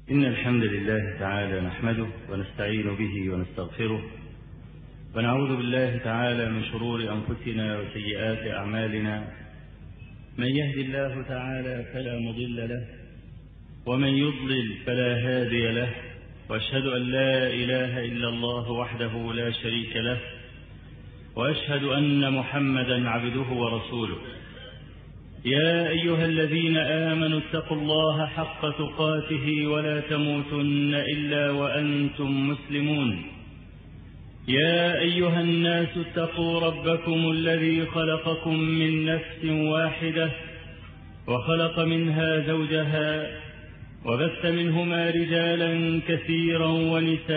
إن الحمد لله تعالى نحمده ونستعين به ونستغفره، ونعوذ بالله تعالى من شرور أنفسنا وسيئات أعمالنا. من يهد الله تعالى فلا مضل له، ومن يضلل فلا هادي له، وأشهد أن لا إله إلا الله وحده لا شريك له، وأشهد أن محمدا عبده ورسوله. يا أيها الذين آمنوا اتقوا الله حق تقاته ولا تموتن إلا وأنتم مسلمون. يا أيها الناس اتقوا ربكم الذي خلقكم من نفس واحدة وخلق منها زوجها وبث منهما رجالا كثيرا ونساء،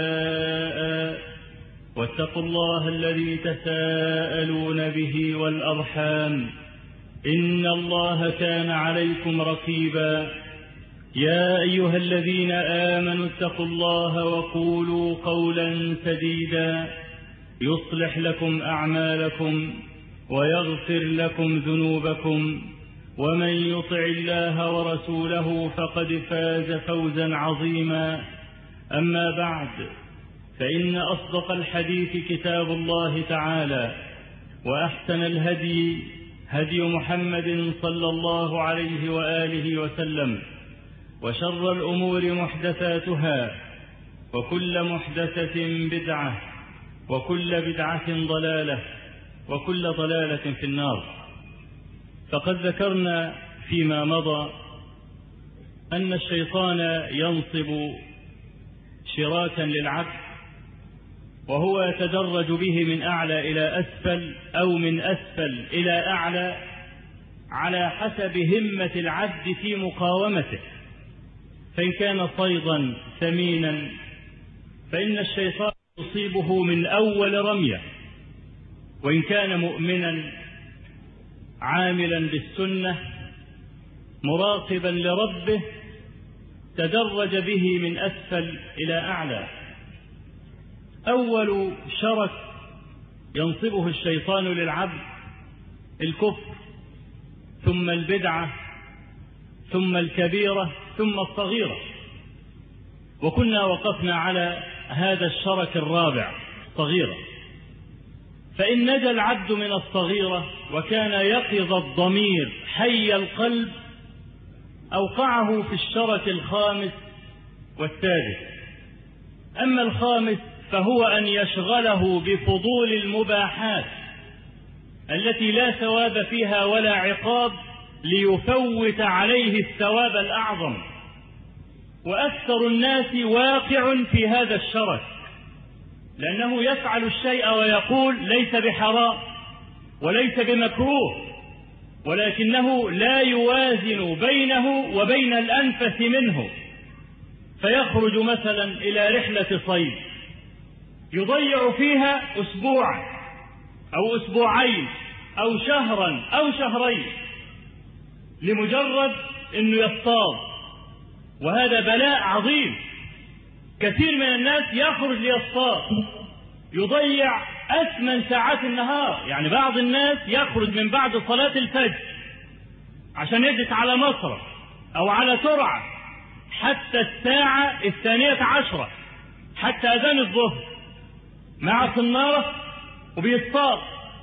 واتقوا الله الذي تساءلون به والأرحام إن الله كان عليكم رقيبا. يا أيها الذين آمنوا اتقوا الله وقولوا قولا سديدا يصلح لكم أعمالكم ويغفر لكم ذنوبكم، ومن يطع الله ورسوله فقد فاز فوزا عظيما. أما بعد، فإن أصدق الحديث كتاب الله تعالى، وأحسن الهدي هدي محمد صلى الله عليه وآله وسلم، وشر الأمور محدثاتها، وكل محدثة بدعة، وكل بدعة ضلالة، وكل ضلالة في النار. فقد ذكرنا فيما مضى أن الشيطان ينصب شراكا للعبد، وهو يتدرج به من أعلى إلى أسفل أو من أسفل إلى أعلى على حسب همة العبد في مقاومته. فإن كان صيدا ثمينا فإن الشيطان يصيبه من أول رمية، وإن كان مؤمنا عاملا بالسنة مراقبا لربه تدرج به من أسفل إلى أعلى. أول شرك ينصبه الشيطان للعبد الكفر، ثم البدعة، ثم الكبيرة، ثم الصغيرة. وكنا وقفنا على هذا الشرك الرابع، الصغيرة. فإن نجا العبد من الصغيرة وكان يقظ الضمير حي القلب أوقعه في الشرك الخامس والسادس. أما الخامس فهو أن يشغله بفضول المباحات التي لا ثواب فيها ولا عقاب ليفوت عليه الثواب الأعظم. وأكثر الناس واقع في هذا الشرك، لأنه يفعل الشيء ويقول ليس بحرام وليس بمكروه، ولكنه لا يوازن بينه وبين الأنفس منه، فيخرج مثلا إلى رحلة صيد يضيع فيها أسبوع أو أسبوعين أو شهرا أو شهرين لمجرد أنه يصطاد، وهذا بلاء عظيم. كثير من الناس يخرج ليصطاد يضيع أثمن ساعات النهار. يعني بعض الناس يخرج من بعد صلاة الفجر عشان يجلس على مصرف أو على ترعة حتى الساعة 12، حتى أذان الظهر مع صنارة وبيصطاد.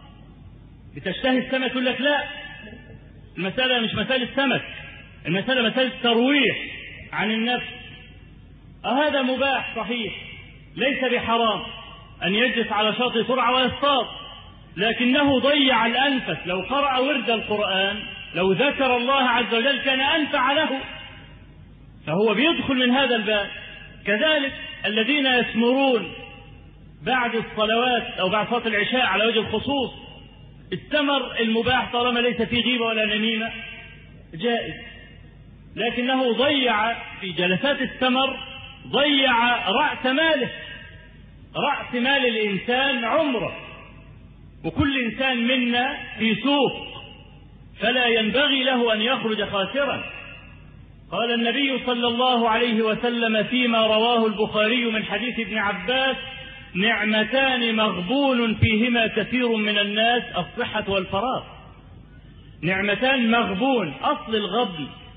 بتشتهي السمك يقول لك لا، المسألة مش مسألة سمك، المسألة مسألة ترويح عن النفس. هذا مباح صحيح، ليس بحرام أن يجلس على شاطئ ترعة ويصطاد، لكنه ضيع الأنفس. لو قرأ ورد القرآن، لو ذكر الله عز وجل كان أنفع له، فهو بيدخل من هذا الباب. كذلك الذين يسمرون بعد الصلوات أو بعد صلاة العشاء على وجه الخصوص، التمر المباح طالما ليس فيه غيبة ولا نميمة جائز، لكنه ضيع في جلسات التمر، ضيع رأس ماله، رأس مال الإنسان عمره. وكل إنسان منا في سوق، فلا ينبغي له أن يخرج خاسرا. قال النبي صلى الله عليه وسلم فيما رواه البخاري من حديث ابن عباس: نعمتان مغبون فيهما كثير من الناس، الصحة والفراغ. نعمتان مغبون، أصل الغبن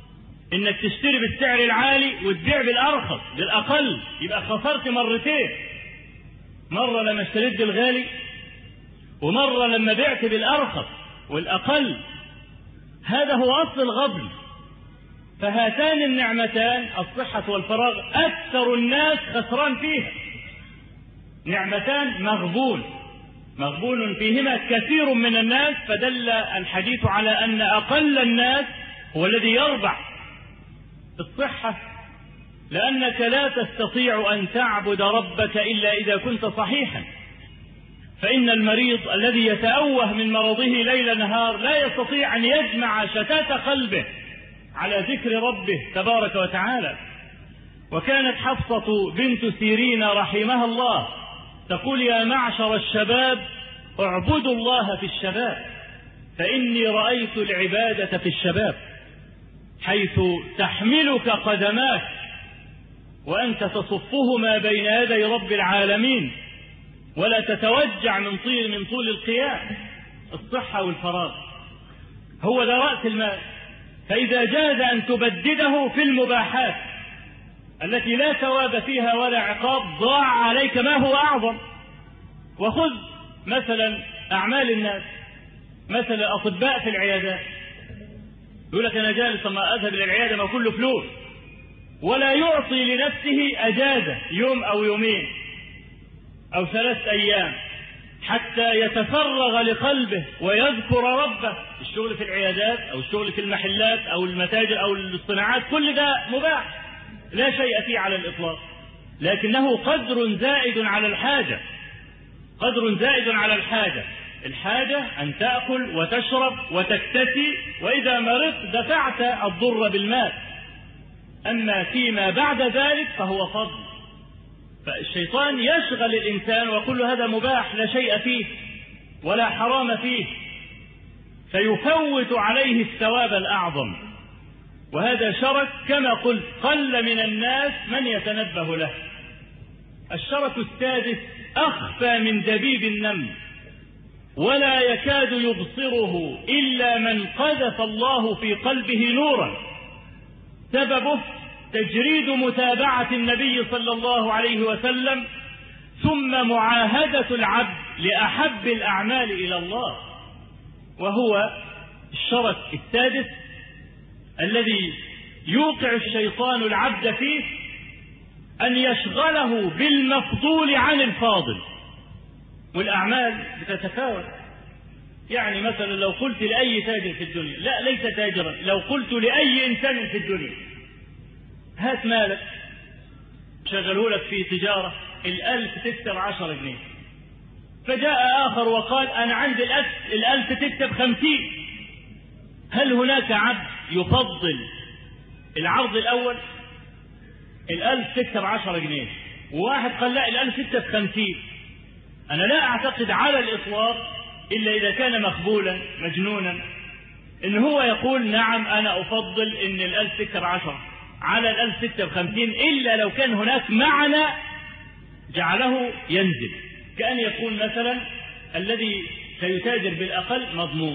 انك تشتري بالسعر العالي وتبيع بالارخص بالاقل، يبقى خسرت مرتين، مرة لما اشتريت بالغالي ومرة لما بعت بالارخص والاقل. هذا هو اصل الغبن. فهاتان النعمتان الصحة والفراغ اكثر الناس خسران فيها، نعمتان مغبون فيهما كثير من الناس. فدل الحديث على ان اقل الناس هو الذي يربح الصحة، لأنك لا تستطيع أن تعبد ربك إلا إذا كنت صحيحا. فإن المريض الذي يتأوه من مرضه ليل نهار لا يستطيع أن يجمع شتات قلبه على ذكر ربه تبارك وتعالى. وكانت حفصة بنت سيرين رحمها الله تقول: يا معشر الشباب اعبدوا الله في الشباب، فإني رأيت العبادة في الشباب، حيث تحملك قدماك وأنت تصفهما بين يدي رب العالمين، ولا تتوجع من طول القيام. الصحة والفراغ هو ده رأس المال. فإذا جاز أن تبدده في المباحات التي لا ثواب فيها ولا عقاب، ضاع عليك ما هو أعظم. وخذ مثلا أعمال الناس، مثلا أطباء في العيادات، يقول لك أنا جالس ما أذهب إلى العيادة ما كله فلوس، ولا يعطي لنفسه أجازة يوم أو يومين أو 3 أيام حتى يتفرغ لقلبه ويذكر ربه. الشغل في العيادات أو الشغل في المحلات أو المتاجر أو الصناعات كل ده مباح لا شيء فيه على الإطلاق، لكنه قدر زائد على الحاجة. الحاجة أن تأكل وتشرب وتكتسي، وإذا مرضت دفعت الضر بالمال. أما فيما بعد ذلك فهو فضل. فالشيطان يشغل الإنسان وكل هذا مباح لا شيء فيه ولا حرام فيه، فيفوت عليه الثواب الأعظم. وهذا شرك كما قلت، قل من الناس من يتنبه له. الشرك السادس أخفى من دبيب النمل، ولا يكاد يبصره إلا من قذف الله في قلبه نورا. سببه تجريد متابعة النبي صلى الله عليه وسلم، ثم معاهدة العبد لأحب الأعمال إلى الله. وهو الشرك السادس الذي يوقع الشيطان العبد فيه، أن يشغله بالمفضول عن الفاضل. والأعمال بتتفاوت. يعني مثلا لو قلت لأي تاجر في الدنيا، لا ليس تاجرا، لو قلت لأي إنسان في الدنيا هات مالك شغله لك في تجارة، 1000 تكسب 10 جنيه، فجاء آخر وقال أنا عندي 1000 تكسب 50. هل هناك عبد يفضل العرض الأول؟ 1000 تكسب 10 جنيه، وواحد قال لا 1000 تكسب 50. أنا لا أعتقد على الإطلاق إلا إذا كان مخبولا مجنونا إن هو يقول نعم أنا أفضل إن 1000 تكسب 10 على 1000 تكسب 50، إلا لو كان هناك معنى جعله ينزل. كأن يكون مثلا الذي سيتاجر بالأقل مضمون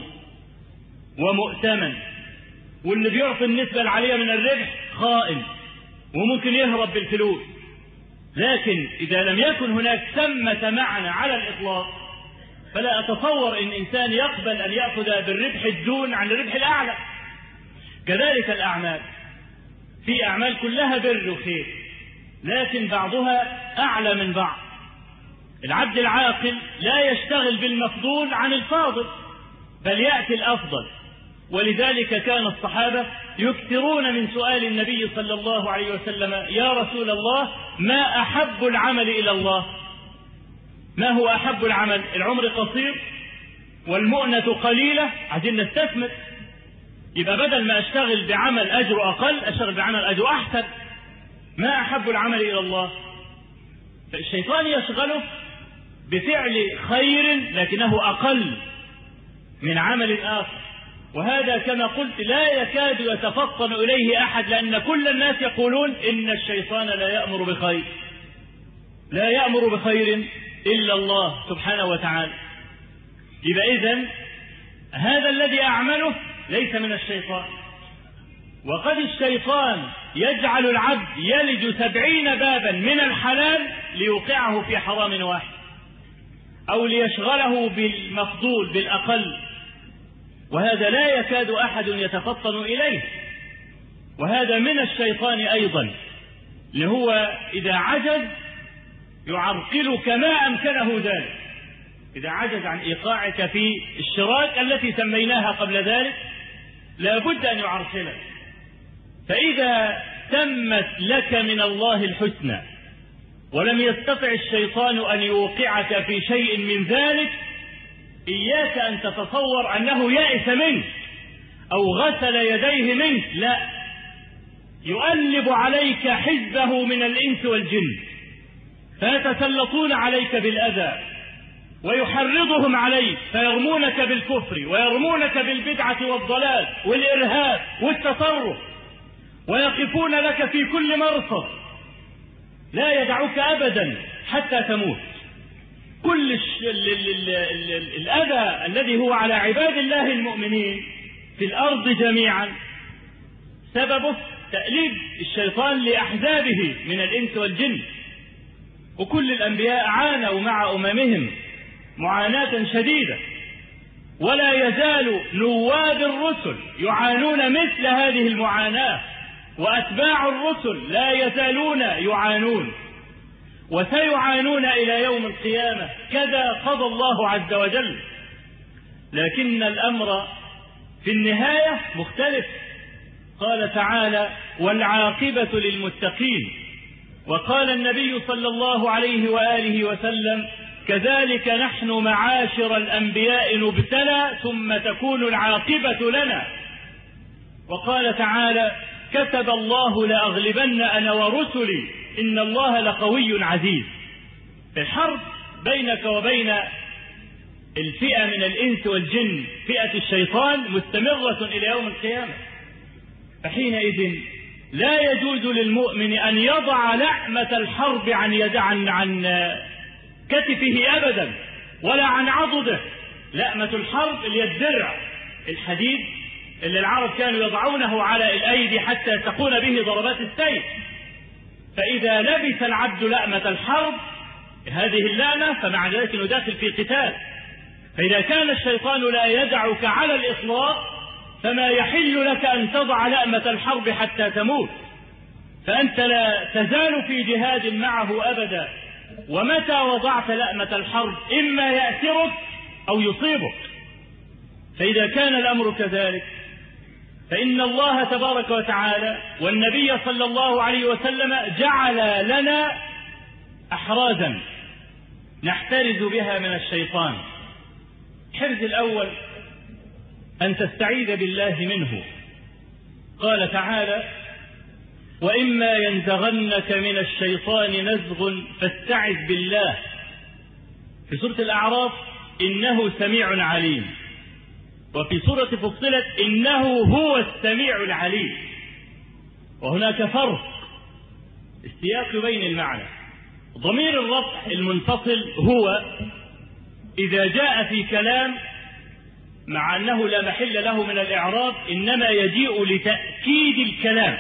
ومؤتمن، واللي بيعطي النسبة العالية من الربح خائن وممكن يهرب بالفلوس. لكن إذا لم يكن هناك ثمة معنى على الإطلاق، فلا أتصور إن إنسان يقبل أن يأخذ بالربح الدون عن الربح الأعلى. كذلك الأعمال، في أعمال كلها بر وخير، لكن بعضها أعلى من بعض. العبد العاقل لا يشتغل بالمفضول عن الفاضل، بل يأتي الأفضل. ولذلك كان الصحابة يكثرون من سؤال النبي صلى الله عليه وسلم: يا رسول الله ما أحب العمل إلى الله؟ ما هو أحب العمل؟ العمر قصير والمؤنة قليلة، عايزين نستثمر، يبقى بدل ما أشتغل بعمل أجر أقل أشتغل بعمل أجر أحسن. ما أحب العمل إلى الله؟ فالشيطان يشغله بفعل خير لكنه أقل من عمل آخر، وهذا كما قلت لا يكاد يتفطن إليه أحد، لأن كل الناس يقولون إن الشيطان لا يأمر بخير إلا الله سبحانه وتعالى. يبقى إذن هذا الذي أعمله ليس من الشيطان، وقد الشيطان يجعل العبد يلج 70 بابا من الحلال ليوقعه في حرام واحد، أو ليشغله بالمفضول بالأقل، وهذا لا يكاد أحد يتفطن إليه. وهذا من الشيطان أيضا، اللي هو إذا عجز يعرقلك ما أمكنه ذلك. إذا عجز عن إيقاعك في الشراك التي سميناها قبل ذلك لا بد أن يعرقلك. فإذا تمت لك من الله الحسنى ولم يستطع الشيطان أن يوقعك في شيء من ذلك، إياك أن تتصور أنه يائس منك أو غسل يديه منك، لا، يؤلب عليك حزبه من الإنس والجن فيتسلطون عليك بالأذى ويحرضهم عليك فيرمونك بالكفر ويرمونك بالبدعة والضلال والإرهاب والتطرف، ويقفون لك في كل مرصد لا يدعوك أبدا حتى تموت. كل الأذى الذي هو على عباد الله المؤمنين في الأرض جميعا سببه تأليب الشيطان لأحزابه من الإنس والجن. وكل الأنبياء عانوا مع أممهم معاناة شديدة، ولا يزال نواب الرسل يعانون مثل هذه المعاناة، وأتباع الرسل لا يزالون يعانون وسيعانون إلى يوم القيامة، كذا قضى الله عز وجل. لكن الأمر في النهاية مختلف. قال تعالى: والعاقبة للمتقين. وقال النبي صلى الله عليه وآله وسلم: كذلك نحن معاشر الأنبياء نبتلى ثم تكون العاقبة لنا. وقال تعالى: كتب الله لأغلبن أنا ورسلي إن الله لقوي عزيز. الحرب بينك وبين الفئة من الإنس والجن، فئة الشيطان، مستمرة إلى يوم القيامة. فحينئذ لا يجوز للمؤمن أن يضع لعمة الحرب عن كتفه أبدا، ولا عن عضده. لعمة الحرب اللي الدرع الحديد اللي العرب كانوا يضعونه على الأيدي حتى تكون به ضربات السيف. فإذا لبس العبد لأمة الحرب هذه اللعنة فمع ذلك انه داخل في قتال. فإذا كان الشيطان لا يدعك على الإطلاق فما يحل لك أن تضع لأمة الحرب حتى تموت، فأنت لا تزال في جهاد معه أبدا. ومتى وضعت لأمة الحرب إما يأسرك أو يصيبك. فإذا كان الأمر كذلك فإن الله تبارك وتعالى والنبي صلى الله عليه وسلم جعل لنا أحرازا نحترز بها من الشيطان. الحرز الأول أن تستعيذ بالله منه. قال تعالى: وإما ينزغنك من الشيطان نزغ فاستعذ بالله. في سورة الأعراف: إنه سميع عليم. وفي سورة فصلت: إنه هو السميع العليم. وهناك فرق السياق بين المعنى. ضمير الرفع المنفصل هو إذا جاء في كلام مع أنه لا محل له من الإعراب إنما يجيء لتأكيد الكلام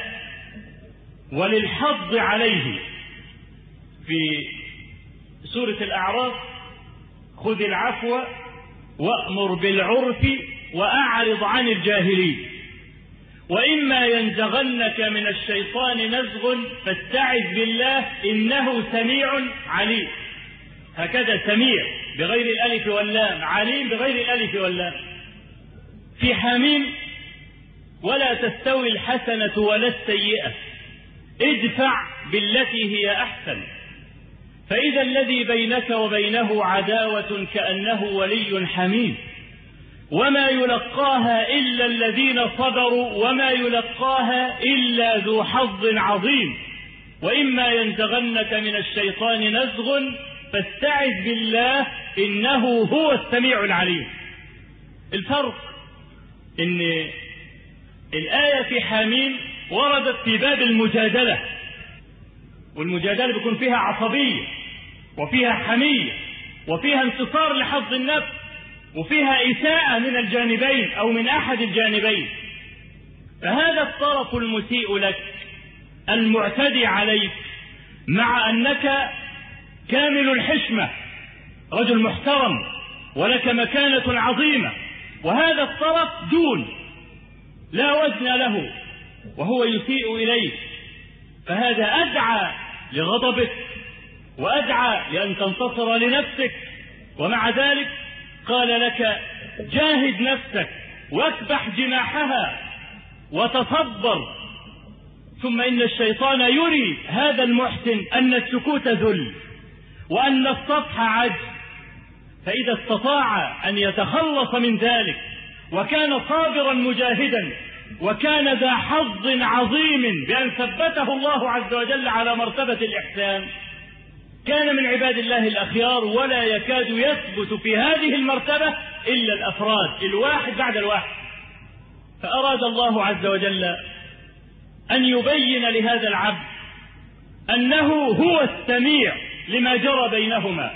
وللحض عليه. في سورة الأعراف: خذ العفو وأمر بالعرف وأعرض عن الجاهلين. وإما ينزغنك من الشيطان نزغ فاستعذ بالله إنه سميع عليم. هكذا سميع بغير الألف واللام، عليم بغير الألف واللام. في حميم: ولا تستوي الحسنة ولا السيئة ادفع بالتي هي أحسن فإذا الذي بينك وبينه عداوة كأنه ولي حميم وما يلقاها إلا الذين صبروا وما يلقاها إلا ذو حظ عظيم. وإما ينزغنك من الشيطان نزغ فاستعذ بالله إنه هو السميع العليم. الفرق إن الآية في حميم وردت في باب المجادلة، والمجادلة بيكون فيها عصبية وفيها حمية وفيها انتصار لحظ النفس وفيها إساءة من الجانبين أو من أحد الجانبين. فهذا الطرف المسيء لك المعتدي عليك مع أنك كامل الحشمة رجل محترم ولك مكانة عظيمة، وهذا الطرف دون لا وزن له وهو يسيء إليك، فهذا أدعى لغضبك وأدعى لأن تنتصر لنفسك. ومع ذلك قال لك جاهد نفسك واكبح جناحها وتصبر، ثم إن الشيطان يري هذا المحسن أن السكوت ذل وأن السطح عجز، فإذا استطاع أن يتخلص من ذلك وكان صابرا مجاهدا وكان ذا حظ عظيم بأن ثبته الله عز وجل على مرتبة الإحسان، كان من عباد الله الأخيار ولا يكاد يثبت في هذه المرتبة إلا الأفراد الواحد بعد الواحد. فأراد الله عز وجل أن يبين لهذا العبد أنه هو السميع لما جرى بينهما،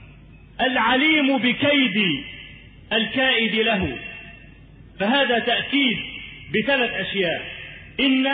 العليم بكيد الكائد له. فهذا تأكيد بثلاث أشياء: إن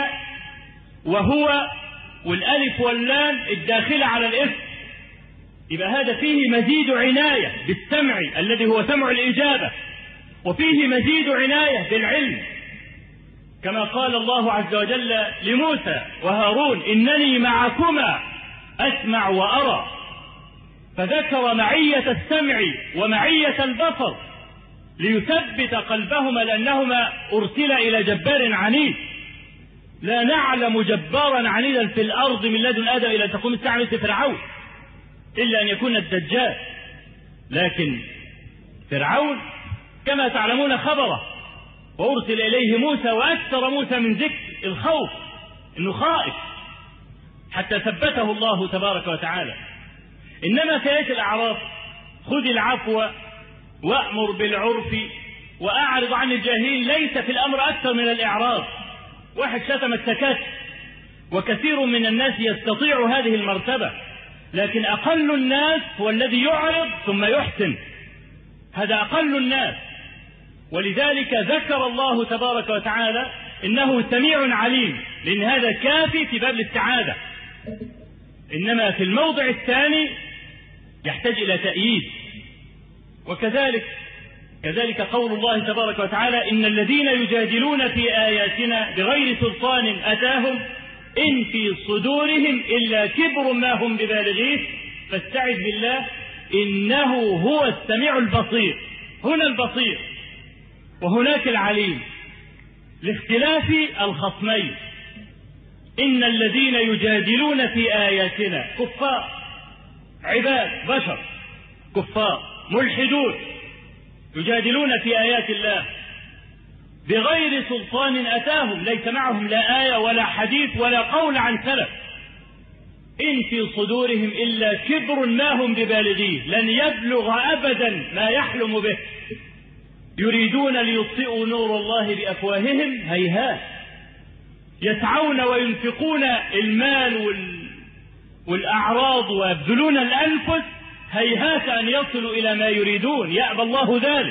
وهو والألف واللام الداخلة على الاسم، يبقى هذا فيه مزيد عناية بالسمع الذي هو سمع الإجابة، وفيه مزيد عناية بالعلم، كما قال الله عز وجل لموسى وهارون: إنني معكما أسمع وأرى. فذكر معية السمع ومعية البصر ليثبت قلبهما، لأنهما أرسل إلى جبار عنيد. لا نعلم جبارا عنيدا في الأرض من لدن آدم إلى تقوم الساعة مثل فرعون، إلا أن يكون الدجال. لكن فرعون كما تعلمون خبره، وأرسل إليه موسى، وأكثر موسى من ذكر الخوف، إنه خائف، حتى ثبته الله تبارك وتعالى. إنما في آية الأعراف: خذ العفو وأمر بالعرف وأعرض عن الجاهلين. ليس في الأمر أكثر من الإعراض. واحد شتمك سكت، وكثير من الناس يستطيع هذه المرتبة، لكن أقل الناس هو الذي يعرض ثم يحسن، هذا أقل الناس. ولذلك ذكر الله تبارك وتعالى إنه سميع عليم، لأن هذا كافي في باب الاستعاذة. إنما في الموضع الثاني يحتاج إلى تأييد. وكذلك قول الله تبارك وتعالى: إن الذين يجادلون في آياتنا بغير سلطان أتاهم إن في صدورهم إلا كبر ما هم ببالغيه فاستعذ بالله إنه هو السميع البصير. هنا البصير وهناك العليم لاختلاف الخصمين. إن الذين يجادلون في آياتنا كفار، عباد بشر كفار ملحدون يجادلون في آيات الله بغير سلطان أتاهم، ليس معهم لا آية ولا حديث ولا قول عن سلف. إن في صدورهم إلا كبر ما هم ببالغيه، لن يبلغ أبدا ما يحلم به. يريدون ليطفئوا نور الله بأفواههم هيهات. يسعون وينفقون المال والأعراض ويبذلون الأنفس هيهات أن يصلوا إلى ما يريدون، يأبى الله ذلك.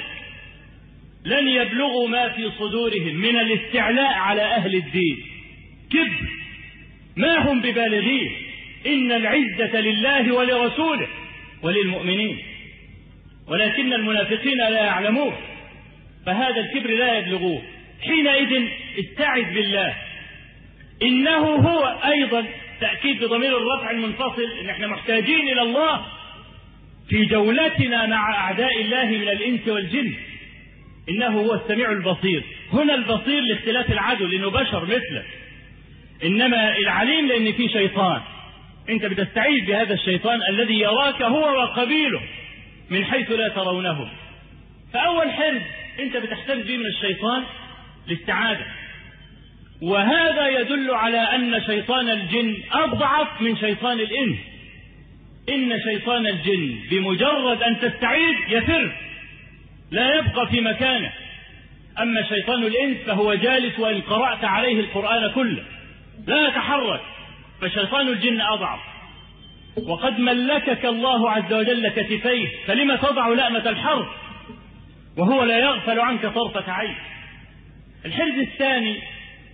لن يبلغوا ما في صدورهم من الاستعلاء على أهل الدين، كبر ما هم ببالغيه. إن العزة لله ولرسوله وللمؤمنين، ولكن المنافقين لا يعلمون، فهذا الكبر لا يبلغوه. حينئذ استعذ بالله، إنه هو. أيضا تأكيد بضمير الرفع المنفصل إن احنا محتاجين إلى الله في جولتنا مع أعداء الله من الإنس والجن. إنه هو السميع البصير. هنا البصير لاختلاف العدو لأنه بشر مثله، إنما العليم لأن فيه شيطان، أنت بتستعيذ بهذا الشيطان الذي يراك هو وقبيله من حيث لا ترونه. فأول حرز أنت بتحترز به من الشيطان الاستعاذة، وهذا يدل على أن شيطان الجن أضعف من شيطان الإنس. إن شيطان الجن بمجرد أن تستعيذ يفر، لا يبقى في مكانه. أما شيطان الإنس فهو جالس وإن قرأت عليه القرآن كله لا يتحرك، فشيطان الجن أضعف. وقد ملكك الله عز وجل كتفيه، فلما تضع لأمة الحرب وهو لا يغفل عنك طرفة عين. الحرز الثاني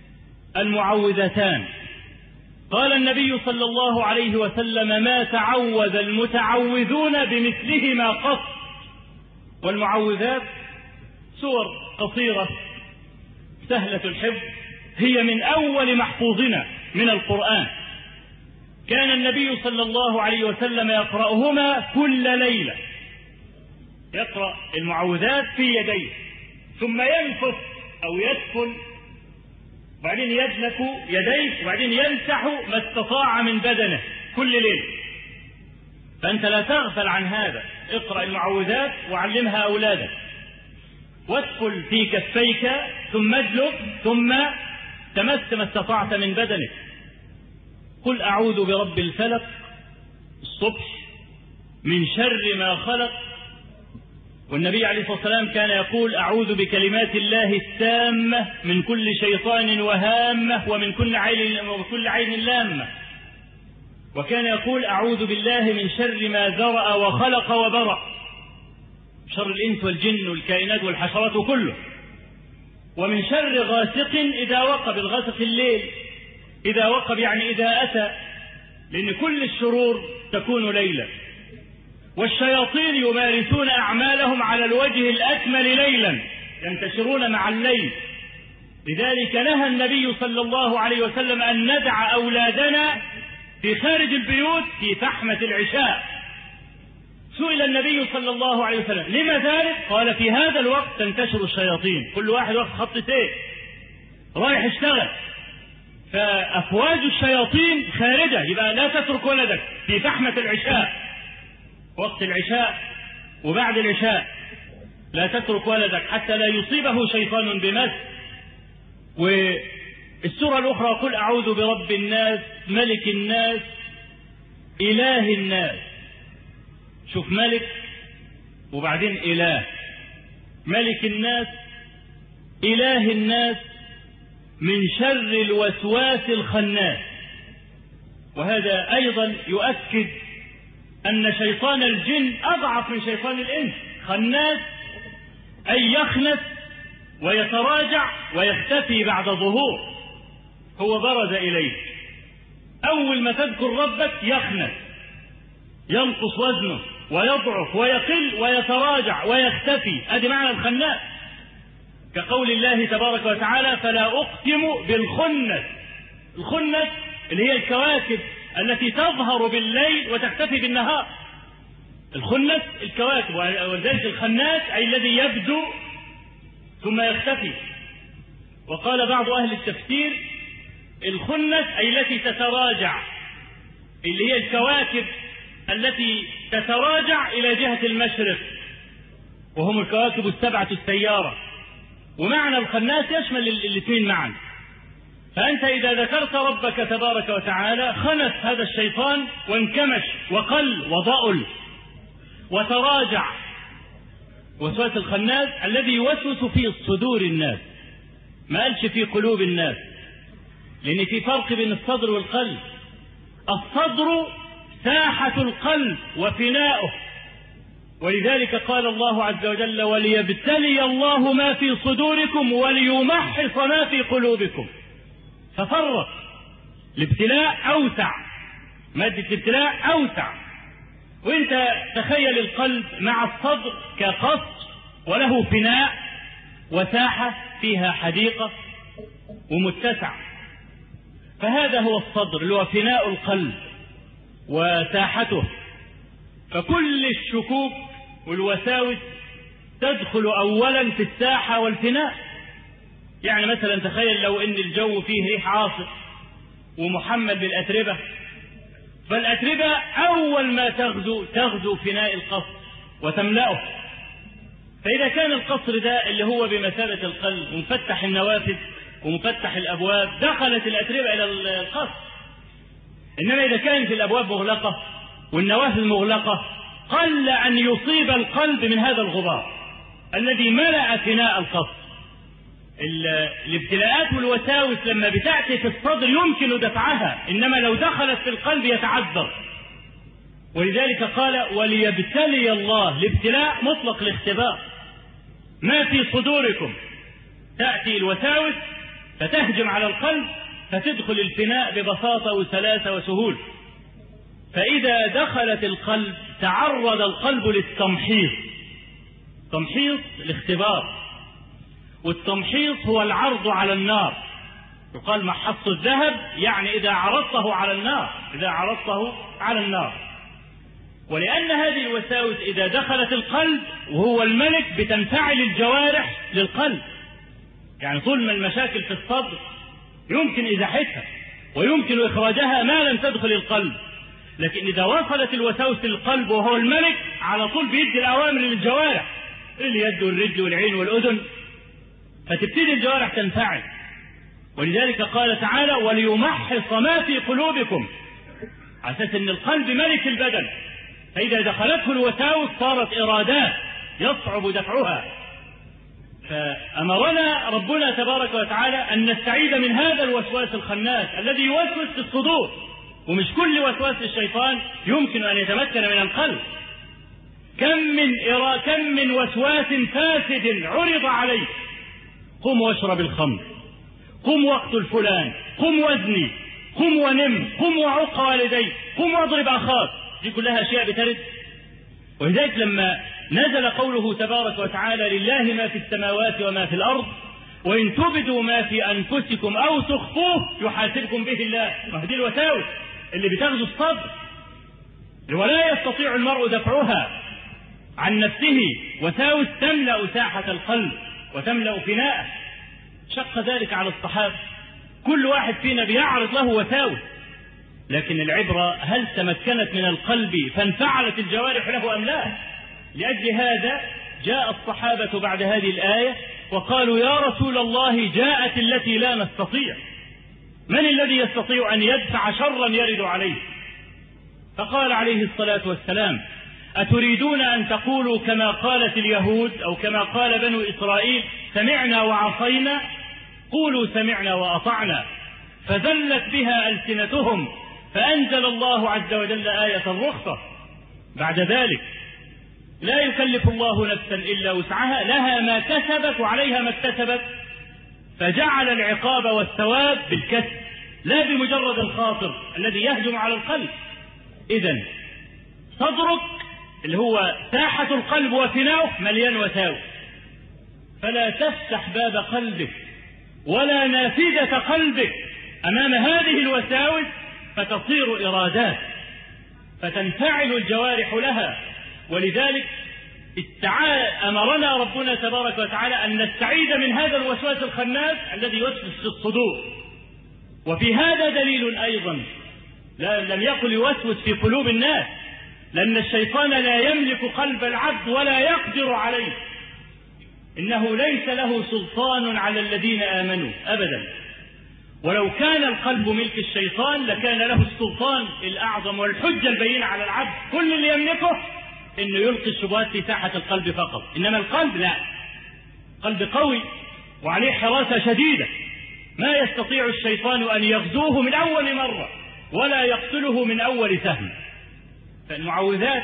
المعوذتان. قال النبي صلى الله عليه وسلم: ما تعوذ المتعوذون بمثلهما قط. والمعوذات سور قصيرة سهلة الحفظ، هي من أول محفوظنا من القرآن. كان النبي صلى الله عليه وسلم يقرأهما كل ليلة، يقرأ المعوذات في يديه، ثم ينفث أو يدفن، وبعدين يدلك يديه، وبعدين يمسح ما استطاع من بدنه كل ليلة. فأنت لا تغفل عن هذا، اقرأ المعوذات وعلمها أولادك، وادخل في كفيك، ثم ادلك، ثم تمس ما استطعت من بدنك. قل أعوذ برب الفلق الصبح من شر ما خلق. والنبي عليه الصلاة والسلام كان يقول: أعوذ بكلمات الله التامة من كل شيطان وهامة ومن كل عين لامة. وكان يقول: أعوذ بالله من شر ما ذرأ وخلق وبرأ، شر الإنس والجن والكائنات والحشرات كله، ومن شر غاسق إذا وقب. الغاسق الليل إذا وقب يعني إذا أتى، لأن كل الشرور تكون ليلا، والشياطين يمارسون أعمالهم على الوجه الأكمل ليلا، ينتشرون مع الليل. لذلك نهى النبي صلى الله عليه وسلم أن ندع أولادنا في خارج البيوت في فحمة العشاء. سئل النبي صلى الله عليه وسلم: لما ذلك؟ قال: في هذا الوقت تنتشر الشياطين، كل واحد واخد خط سيف رايح يشتغل، فأفواج الشياطين خارجة، يبقى لا تترك ولدك في فحمة العشاء، وقت العشاء وبعد العشاء لا تترك ولدك حتى لا يصيبه شيطان بمس. والسورة الأخرى: قل أعوذ برب الناس ملك الناس إله الناس. شوف، ملك وبعدين إله، ملك الناس إله الناس من شر الوسواس الخناس. وهذا أيضا يؤكد أن شيطان الجن أضعف من شيطان الإنس. خناس أي يخنس ويتراجع ويختفي بعد ظهور، هو برز إليك، أول ما تذكر ربك يخنس، ينقص وزنه ويضعف ويقل ويتراجع ويختفي. هذا معنى الخناس، كقول الله تبارك وتعالى: فلا أقسم بالخنس. الخنس اللي هي الكواكب التي تظهر بالليل وتختفي بالنهار. الخنس الكواكب، وذلك الخناس أي الذي يبدو ثم يختفي. وقال بعض أهل التفسير: الخنس أي التي تتراجع، اللي هي الكواكب التي تتراجع إلى جهة المشرق، وهم الكواكب السبعة السيارة. ومعنى الخناس يشمل الاثنين معا. فأنت إذا ذكرت ربك تبارك وتعالى خنس هذا الشيطان وانكمش وقل وضأل وتراجع. وسوس الخناس الذي يوسوس في صدور الناس، ما قالش في قلوب الناس، لأن في فرق بين الصدر والقلب. الصدر ساحة القلب وفناؤه، ولذلك قال الله عز وجل: وليبتلي الله ما في صدوركم وليمحص ما في قلوبكم. ففرق، الابتلاء أوسع، مادة الابتلاء أوسع. وانت تخيل القلب مع الصدر كقصر وله فناء وساحة فيها حديقة ومتسع، فهذا هو الصدر اللي هو فناء القلب وساحته. فكل الشكوك والوساوس تدخل أولا في الساحة والفناء. يعني مثلا تخيل لو ان الجو فيه ريح عاصف ومحمل بالأتربة، فالأتربة أول ما تغزو فناء القصر وتملأه. فإذا كان القصر ده اللي هو بمثابة القلب ومفتح النوافذ ومفتح الأبواب، دخلت الأتربة إلى القصر. إنما إذا كانت الأبواب مغلقة والنوافذ مغلقة، قل أن يصيب القلب من هذا الغبار الذي ملأ فناء القصر. الابتلاءات والوساوس لما بتأتي في الصدر يمكن دفعها، إنما لو دخلت في القلب يتعذر. ولذلك قال: وليبتلي الله. الابتلاء مطلق الاختبار. ما في صدوركم، تأتي الوساوس فتهجم على القلب فتدخل الفناء ببساطة وسلاسة وسهولة. فإذا دخلت القلب تعرض القلب للتمحيص. تمحيص الاختبار، والتمحيص هو العرض على النار. يقال محص الذهب، يعني إذا عرضته على النار، إذا عرضته على النار. ولأن هذه الوساوس إذا دخلت القلب وهو الملك بتنفعل الجوارح للقلب. يعني طول ما المشاكل في الصدر يمكن إزاحتها ويمكن إخراجها ما لم تدخل القلب، لكن إذا وصلت الوساوس للقلب وهو الملك على طول بيدي الأوامر للجوارح، اليد والرجل والعين والأذن، فتبتدي الجوارح تنفعل. ولذلك قال تعالى: وليمحص ما في قلوبكم، على أساس أن القلب ملك البدن، فإذا دخلته الوساوس صارت إرادات يصعب دفعها. فأمرنا ربنا تبارك وتعالى أن نستعيذ من هذا الوسواس الخناس الذي يوسوس في الصدور. ومش كل وسواس الشيطان يمكن أن يتمكن من القلب. كم من وسواس فاسد عرض عليه: قم واشرب الخمر، قم واقتل فلان، قم وازني، قم ونم، قم وعق والديك، قم واضرب أخاك. دي كلها أشياء بترد. ولذلك لما نزل قوله تبارك وتعالى: لله ما في السماوات وما في الأرض وإن تبدوا ما في أنفسكم أو تخفوه يحاسبكم به الله. ما دي الوساوس اللي بتغزو الصدر ولا يستطيع المرء دفعها عن نفسه. وساوس تملأ ساحة القلب وتملأ فناءه. شق ذلك على الصحابة، كل واحد فينا بيعرض له وساوس، لكن العبرة هل تمكنت من القلب فانفعلت الجوارح له أم لا؟ لأجل هذا جاء الصحابة بعد هذه الآية وقالوا: يا رسول الله، جاءت التي لا نستطيع، من الذي يستطيع أن يدفع شرا يرد عليه؟ فقال عليه الصلاة والسلام: أتريدون أن تقولوا كما قالت اليهود أو كما قال بنو إسرائيل: سمعنا وعصينا؟ قولوا سمعنا وأطعنا. فذلت بها ألسنتهم، فأنزل الله عز وجل آية الرخصة. بعد ذلك لا يكلف الله نفسا إلا وسعها، لها ما كسبت وعليها ما اكتسبت، فجعل العقاب والثواب بالكسب لا بمجرد الخاطر الذي يهجم على القلب. إذن صدرك اللي هو ساحة القلب وفناؤه مليان وساوس، فلا تفتح باب قلبك ولا نافذة قلبك أمام هذه الوساوس، فتصير إرادات فتنفعل الجوارح لها. ولذلك أمرنا ربنا تبارك وتعالى أن نستعيذ من هذا الوسواس الخناس الذي يوسوس في الصدور. وفي هذا دليل أيضا، لم يقل يوسوس في قلوب الناس، لأن الشيطان لا يملك قلب العبد ولا يقدر عليه. إنه ليس له سلطان على الذين آمنوا أبدا. ولو كان القلب ملك الشيطان لكان له السلطان الأعظم والحجة البينة على العبد. كل اللي يملكه إنه يلقي الشبهات في ساحة القلب فقط، إنما القلب لا، قلب قوي وعليه حراسة شديدة، ما يستطيع الشيطان أن يغزوه من أول مرة ولا يقتله من أول سهم. فالمعوذات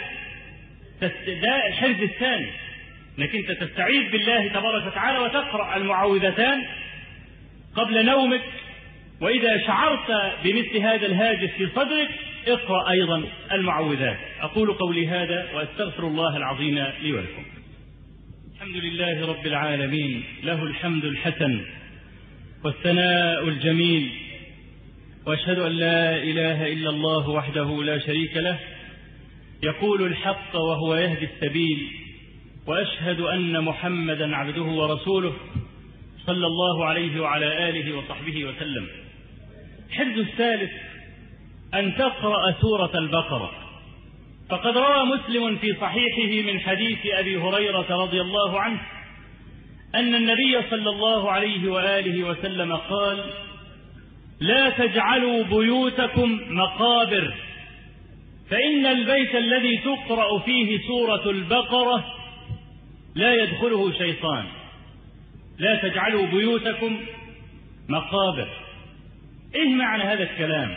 ده الحرز الثاني، انك انت تستعيذ بالله تبارك وتعالى وتقرأ المعوذتان قبل نومك. وإذا شعرت بمثل هذا الهاجس في صدرك اقرأ أيضا المعوذات. أقول قولي هذا وأستغفر الله العظيم لي ولكم. الحمد لله رب العالمين، له الحمد الحسن والثناء الجميل، وأشهد أن لا إله إلا الله وحده لا شريك له، يقول الحق وهو يهدي السبيل، وأشهد أن محمدا عبده ورسوله صلى الله عليه وعلى آله وصحبه وسلم. الحرز الثالث أن تقرأ سورة البقرة. فقد روى مسلم في صحيحه من حديث أبي هريرة رضي الله عنه أن النبي صلى الله عليه وآله وسلم قال: لا تجعلوا بيوتكم مقابر، فإن البيت الذي تقرأ فيه سورة البقرة لا يدخله شيطان. لا تجعلوا بيوتكم مقابر. إيه معنى هذا الكلام؟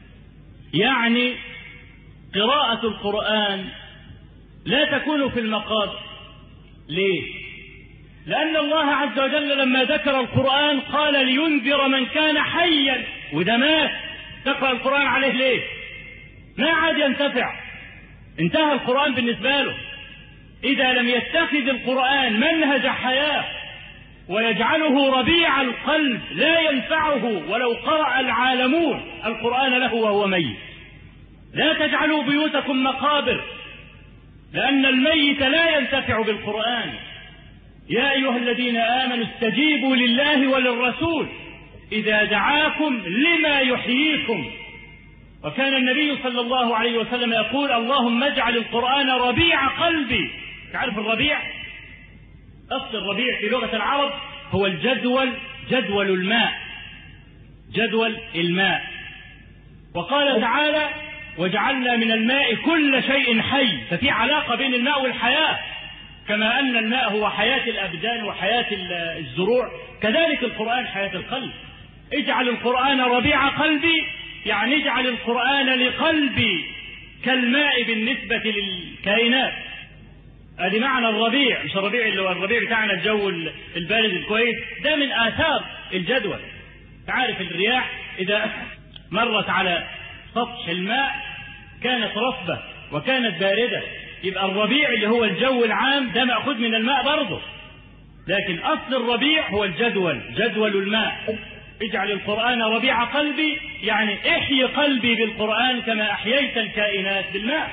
يعني قراءة القرآن لا تكون في المقابر. ليه؟ لأن الله عز وجل لما ذكر القرآن قال: لينذر من كان حيا وده مات، تقرأ القرآن عليه ليه؟ ما عاد ينتفع، انتهى القرآن بالنسبة له. إذا لم يتخذ القرآن منهج حياة ويجعله ربيع القلب لا ينفعه ولو قرأ العالمون القرآن له وهو ميت. لا تجعلوا بيوتكم مقابر، لأن الميت لا ينتفع بالقرآن. يا أيها الذين آمنوا استجيبوا لله وللرسول إذا دعاكم لما يحييكم. وكان النبي صلى الله عليه وسلم يقول اللهم اجعل القرآن ربيع قلبي. تعرف الربيع؟ أصل الربيع في لغة العرب هو الجدول، جدول الماء، جدول الماء. وقال تعالى وجعلنا من الماء كل شيء حي، ففي علاقة بين الماء والحياة. كما أن الماء هو حياة الأبدان وحياة الزروع، كذلك القرآن حياة القلب. اجعل القرآن ربيع قلبي، يعني اجعل القرآن لقلبي كالماء بالنسبة للكائنات. هذه معنى الربيع، مش الربيع اللي هو الربيع بتاعنا الجو البارد الكويس، ده من آثار الجدول. تعرف الرياح إذا مرت على سطح الماء كانت رطبة وكانت باردة، يبقى الربيع اللي هو الجو العام ده مأخوذ من الماء برضه، لكن أصل الربيع هو الجدول، جدول الماء. اجعل القرآن ربيع قلبي، يعني احيي قلبي بالقرآن كما أحييت الكائنات بالماء.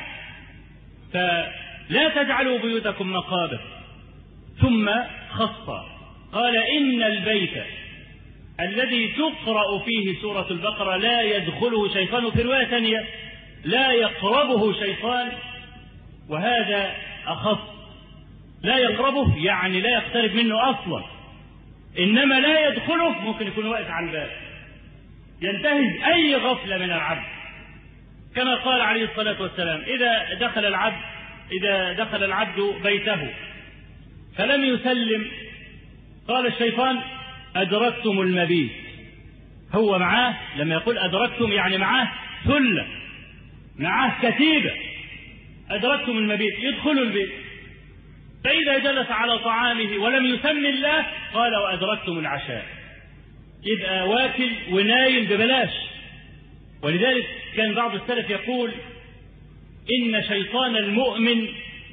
فلا تجعلوا بيوتكم مقابر. ثم خص قال إن البيت الذي تقرأ فيه سورة البقرة لا يدخله شيطان، في رواية ثانية لا يقربه شيطان، وهذا أخص. لا يقربه يعني لا يقترب منه أصلا، إنما لا يدخله ممكن يكون واقف على الباب ينتهز أي غفلة من العبد، كما قال عليه الصلاة والسلام إذا دخل العبد بيته فلم يسلم قال الشيطان أدركتم المبيت. هو معاه، لما يقول أدركتم يعني معاه ثلة، معاه كتيبة، أدركتم المبيت، يدخل البيت، فإذا جلس على طعامه ولم يسمي الله قال وأدركتم العشاء، يبقى واكل ونايم ببلاش. ولذلك كان بعض السلف يقول إن شيطان المؤمن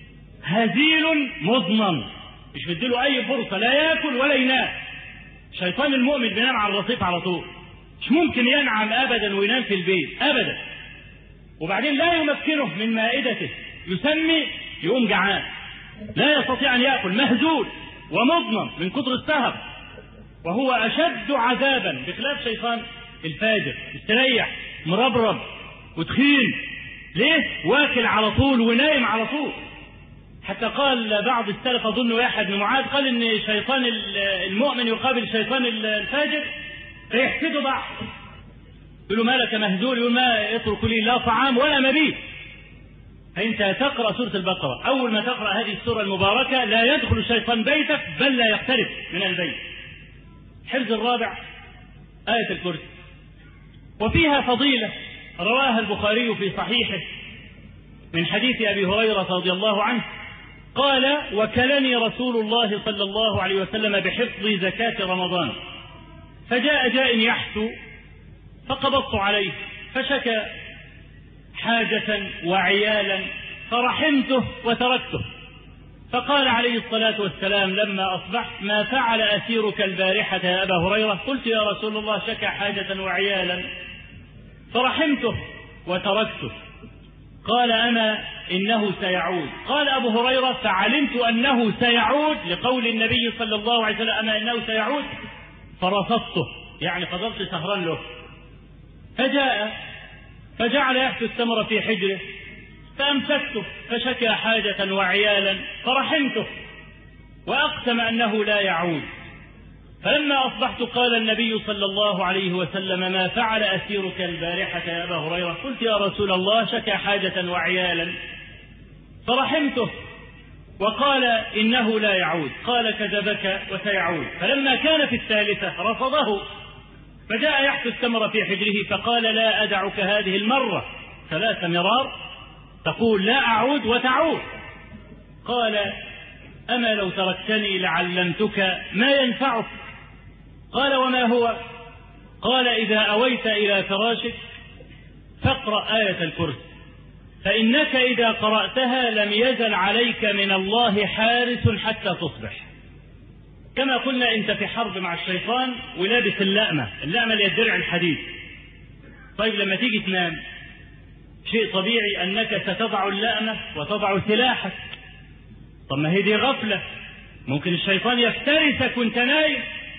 هزيل مضمن، مش مديله أي فرصة لا يأكل ولا ينام. شيطان المؤمن بينام على الرصيف على طول، مش ممكن ينعم أبدا وينام في البيت أبدا. وبعدين لا يمكنه من مائدته، يسمي يقوم جعان، لا يستطيع أن يأكل، مهزول ومضمن من كثر السهر، وهو أشد عذابا بخلاف شيطان الفاجر مستريح مربرب وتخين. ليه؟ واكل على طول ونايم على طول. حتى قال بعض السلف أظن واحد بن معاذ قال إن شيطان المؤمن يقابل شيطان الفاجر فيحسدوا بعض، يقول له مالك مهزول، يقول ما يترك لي لا طعام ولا مبيت. فأنت تقرأ سورة البقرة، أول ما تقرأ هذه السورة المباركة لا يدخل الشيطان بيتك بل لا يقترب من البيت. حفظ الرابع آية الكرسي، وفيها فضيلة رواها البخاري في صحيحه من حديث أبي هريرة رضي الله عنه قال وكلني رسول الله صلى الله عليه وسلم بحفظ زكاة رمضان، فجاء جاء يحثو فقبضت عليه فشكى حاجة وعيالا فرحمته وتركته، فقال عليه الصلاة والسلام لما أصبحت ما فعل أسيرك البارحة يا أبا هريرة؟ قلت يا رسول الله شكى حاجة وعيالا فرحمته وتركته. قال أما إنه سيعود. قال أبو هريرة فعلمت أنه سيعود لقول النبي صلى الله عليه وسلم أما إنه سيعود فرصدته، يعني فضلت سهران له. فجاء فجعل يحثو التمر في حجره فأمسكته فشكى حاجة وعيالا فرحمته وأقسم أنه لا يعود. فلما أصبحت قال النبي صلى الله عليه وسلم ما فعل أسيرك البارحة يا أبا هريرة؟ قلت يا رسول الله شكى حاجة وعيالا فرحمته وقال إنه لا يعود. قال كذبك وسيعود. فلما كان في الثالثة رفضه فجاء يحث التمر في حجره فقال لا أدعك هذه المرة 3 مرار تقول لا أعود وتعود. قال أما لو تركتني لعلمتك ما ينفعك. قال وما هو؟ قال إذا أويت إلى فراشك فاقرأ آية الكرسي، فإنك إذا قرأتها لم يزل عليك من الله حارس حتى تصبح. كما قلنا أنت في حرب مع الشيطان ولابس اللأمة اللي الدرع الحديد. طيب لما تيجي تنام شيء طبيعي أنك ستضع اللأمة وتضع سلاحك. طب ما هي دي غفلة، ممكن الشيطان يفترسك وانت نايم.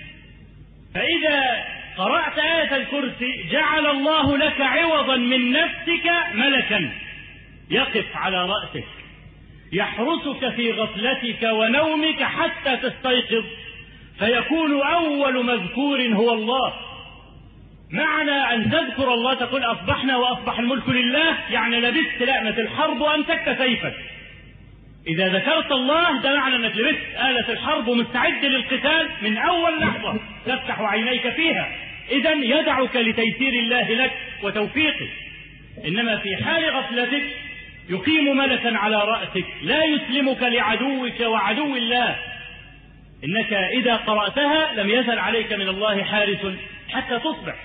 فإذا قرأت آية الكرسي جعل الله لك عوضا من نفسك ملكا يقف على رأسك يحرسك في غفلتك ونومك حتى تستيقظ، فيكون أول مذكور هو الله. معنى أن تذكر الله تقول أصبحنا وأصبح الملك لله، يعني لبست لأمة الحرب وأمسكت سيفك. إذا ذكرت الله ده معنى أنك لبست آلة الحرب ومستعد للقتال من أول لحظة تفتح عينيك فيها. إذن يدعك لتيسير الله لك وتوفيقك. إنما في حال غفلتك يقيم ملكا على رأسك لا يسلمك لعدوك وعدو الله. إنك إذا قرأتها لم يزل عليك من الله حارس حتى تصبح.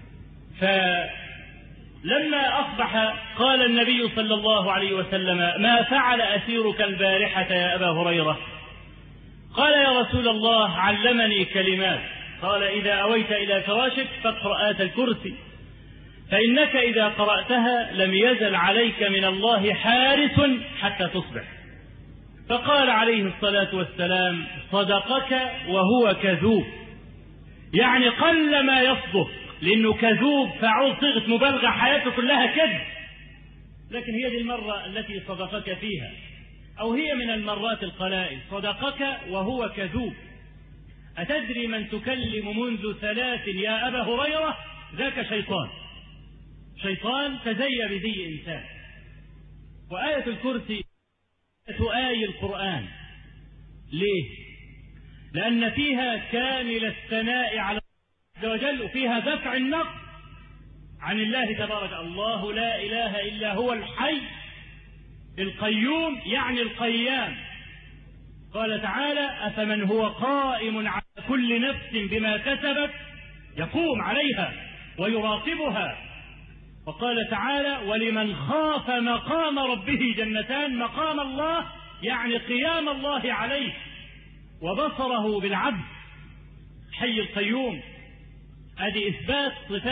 فلما أصبح قال النبي صلى الله عليه وسلم ما فعل أسيرك البارحة يا أبا هريرة؟ قال يا رسول الله علمني كلمات. قال إذا أويت إلى فراشك فاقرأ آية الكرسي، فإنك إذا قرأتها لم يزل عليك من الله حارس حتى تصبح. فقال عليه الصلاة والسلام صدقك وهو كذوب، يعني قل ما يصدق، لأنه كذوب فعول صيغة مبالغة حياته كلها كذب، لكن هي دي المرة التي صدقك فيها، أو هي من المرات القلائل. صدقك وهو كذوب. أتدري من تكلم منذ 3 يا أبا هريرة؟ ذاك شيطان. شيطان تزي بزي إنسان. وآية الكرسي آية القرآن. ليه؟ لأن فيها كامل الثناء على الله عز وجل، وفيها دفع النقص عن الله تبارك. الله لا إله إلا هو الحي القيوم، يعني القيام. قال تعالى أفمن هو قائم على كل نفس بما كسبت يقوم عليها ويراقبها. وقال تعالى ولمن خاف مقام ربه جنتان. مقام الله يعني قيام الله عليه وبصره بالعبد. حي القيوم. هذه إثبات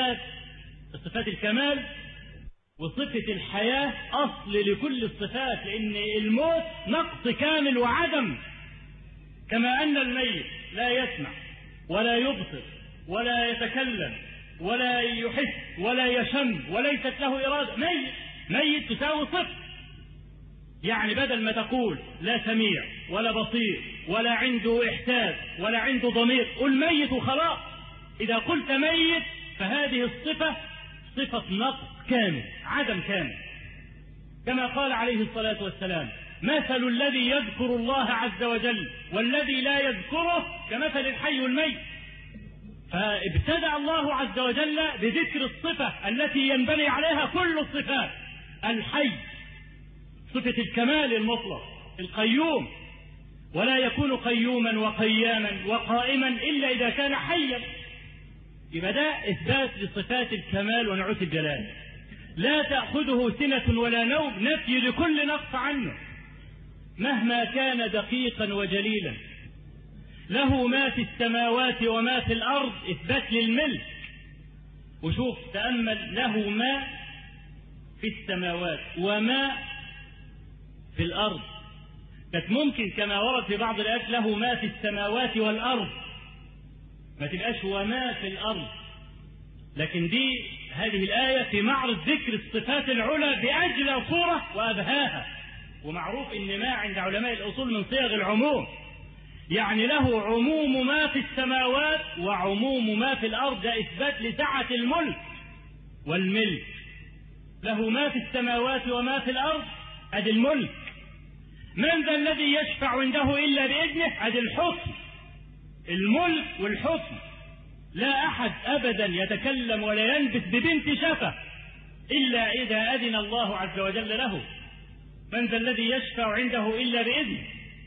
صفات الكمال وصفة الحياة أصل لكل الصفات، لأن الموت نقص كامل وعدم. كما أن الميت لا يسمع ولا يبصر ولا يتكلم ولا يحس ولا يشم وليست له إرادة. ميت تساوي صفر. يعني بدل ما تقول لا سميع ولا بصير ولا عنده إحساس ولا عنده ضمير، قل ميت وخلاص. إذا قلت ميت فهذه الصفة صفة نقص كامل، عدم كامل. كما قال عليه الصلاة والسلام مثل الذي يذكر الله عز وجل والذي لا يذكره كمثل الحي والميت. فابتدأ الله عز وجل بذكر الصفة التي ينبني عليها كل الصفات. الحي صفة الكمال المطلق، القيوم، ولا يكون قيوما وقياما وقائما إلا إذا كان حيا. يبقى ده إثبات لصفات الكمال ونعوت الجلال. لا تأخذه سنة ولا نوم، نفي لكل نقص عنه مهما كان دقيقا وجليلا. له ما في السماوات وما في الأرض، إثبات للملك. وشوف تأمل، له ما في السماوات وما في الأرض. كانت ممكن كما ورد في بعض الآيات له ما في السماوات والأرض، ما تبقاش وما في الأرض. لكن هذه الآية في معرض ذكر الصفات العلى بأجلى صورة وأبهاها. ومعروف إن ما عند علماء الأصول من صيغ العموم، يعني له عموم ما في السماوات وعموم ما في الأرض. ده إثبات لسعة الملك والملك. له ما في السماوات وما في الأرض، هذا الملك. من ذا الذي يشفع عنده إلا بإذنه، هذا الحكم. الملك والحكم. لا أحد أبدا يتكلم ولا ينبت ببنت شفة إلا إذا أذن الله عز وجل له. من ذا الذي يشفع عنده إلا بإذنه،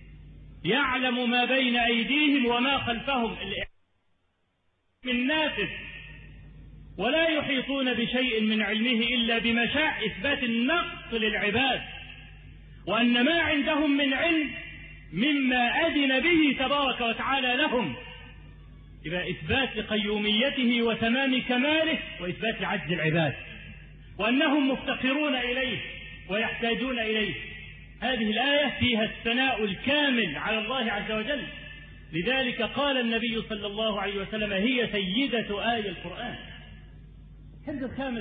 يعلم ما بين أيديهم وما خلفهم. من نافذ ولا يحيطون بشيء من علمه إلا بما شاء، إثبات النقص للعباد، وأن ما عندهم من علم مما أذن به تبارك وتعالى لهم، يبقى إثبات لقيوميته وتمام كماله، وإثبات لعجز العباد، وأنهم مفتقرون إليه ويحتاجون إليه. هذه الآية فيها الثناء الكامل على الله عز وجل. لذلك قال النبي صلى الله عليه وسلم: هي سيدة آية القرآن. الحفظ الخامس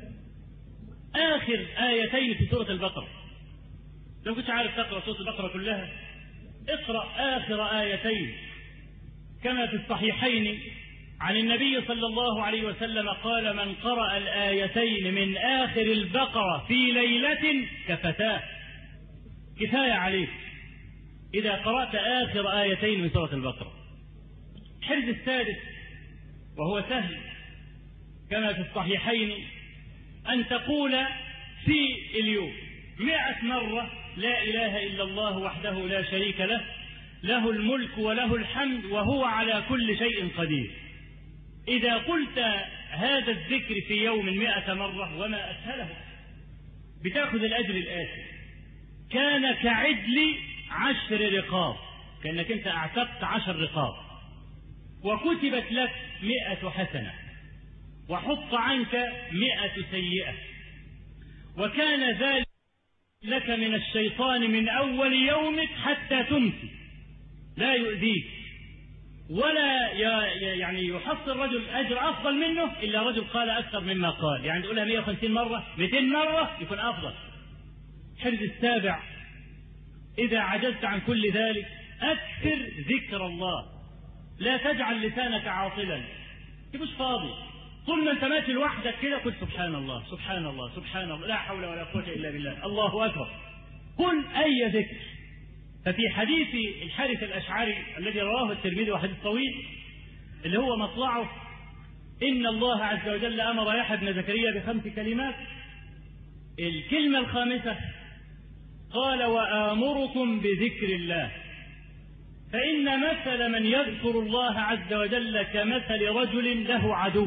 آخر آيتين في سورة البقرة. لو كنت عارف تقرأ سورة البقرة كلها، اقرأ آخر آيتين، كما في الصحيحين عن النبي صلى الله عليه وسلم قال: من قرأ الآيتين من آخر البقرة في ليلة كفتاه، كفاية عليك إذا قرأت آخر آيتين من سورة البقرة. الحرز السادس وهو سهل كما في الصحيحين، أن تقول في اليوم 100 مرة: لا إله إلا الله وحده لا شريك له، له الملك وله الحمد وهو على كل شيء قدير. إذا قلت هذا الذكر في يوم 100 مرة وما أسهله، بتأخذ الأجر الآتي: كان كعدل 10 رقاب، كأنك أنت أعتقت 10 رقاب، وكتبت لك 100 حسنة، وحط عنك 100 سيئة، وكان ذلك لك من الشيطان من أول يومك حتى تمسي، لا يؤذيك ولا يعني يحصل رجل أجر أفضل منه إلا رجل قال أكثر مما قال. يعني تقولها 150 مرة 200 مرة يكون أفضل. الحرز السابع: إذا عجزت عن كل ذلك أكثر ذكر الله، لا تجعل لسانك عاطلا، مش فاضي، طول ما أنت ماشي لوحدك كده قل سبحان الله سبحان الله سبحان الله، لا حول ولا قوة إلا بالله، الله أكبر، قل أي ذكر. ففي حديث الحارث الأشعري الذي رواه الترمذي وحديث طويل، اللي هو مطلعه: إن الله عز وجل أمر يحيى بن زكريا ب5 كلمات، الكلمة الخامسة قال: وآمركم بذكر الله، فإن مثل من يذكر الله عز وجل كمثل رجل له عدو،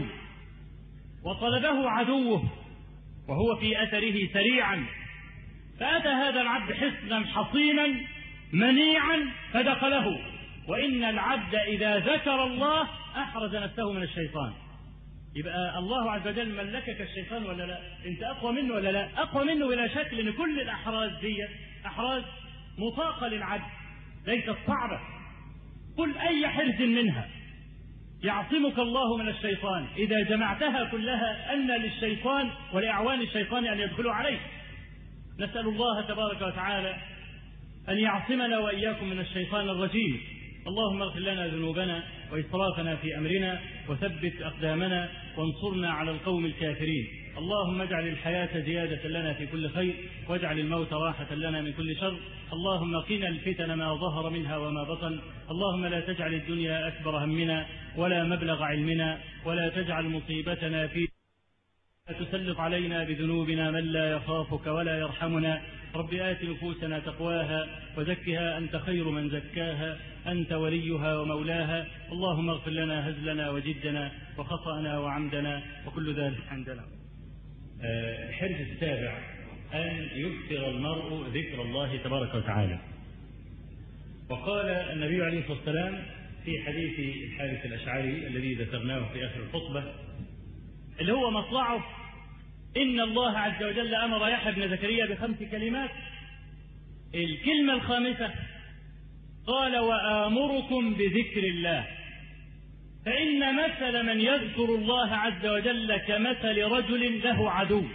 وطلبه عدوه وهو في أثره سريعا، فأتى هذا العبد حصنا حصينا منيعا فدخله، وإن العبد إذا ذكر الله أحرز نفسه من الشيطان. يبقى الله عز وجل ملكك الشيطان ولا لا؟ أنت أقوى منه ولا لا؟ أقوى منه بلا شك، لأن كل الأحراز دي أحراز مطاقة للعبد ليست صعبة. قل أي حرز منها يعصمك الله من الشيطان، إذا جمعتها كلها أن للشيطان ولأعوان الشيطان أن يدخلوا عليك. نسأل الله تبارك وتعالى أن يعصمنا وإياكم من الشيطان الرجيم. اللهم اغفر لنا ذنوبنا وإسرافنا في أمرنا، وثبت أقدامنا، وانصرنا على القوم الكافرين. اللهم اجعل الحياة زيادة لنا في كل خير، واجعل الموت راحة لنا من كل شر. اللهم قنا الفتن ما ظهر منها وما بطن. اللهم لا تجعل الدنيا أكبر همنا ولا مبلغ علمنا، ولا تجعل مصيبتنا في تسلط علينا بذنوبنا من لا يخافك ولا يرحمنا. رب آت نفوسنا تقواها وزكها أنت خير من زكاها، أنت وليها ومولاها. اللهم اغفر لنا هزلنا وجدنا وخطأنا وعمدنا وكل ذلك عندنا. الحرز السابع: أن يكثر المرء ذكر الله تبارك وتعالى. وقال النبي عليه الصلاة والسلام في حديث الحارث الأشعري الذي ذكرناه في آخر الخطبة، اللي هو مطلعه: إن الله عز وجل أمر يحيى بن زكريا ب5 كلمات، الكلمة الخامسة قال: وآمركم بذكر الله، فإن مثل من يذكر الله عز وجل كمثل رجل له عدو،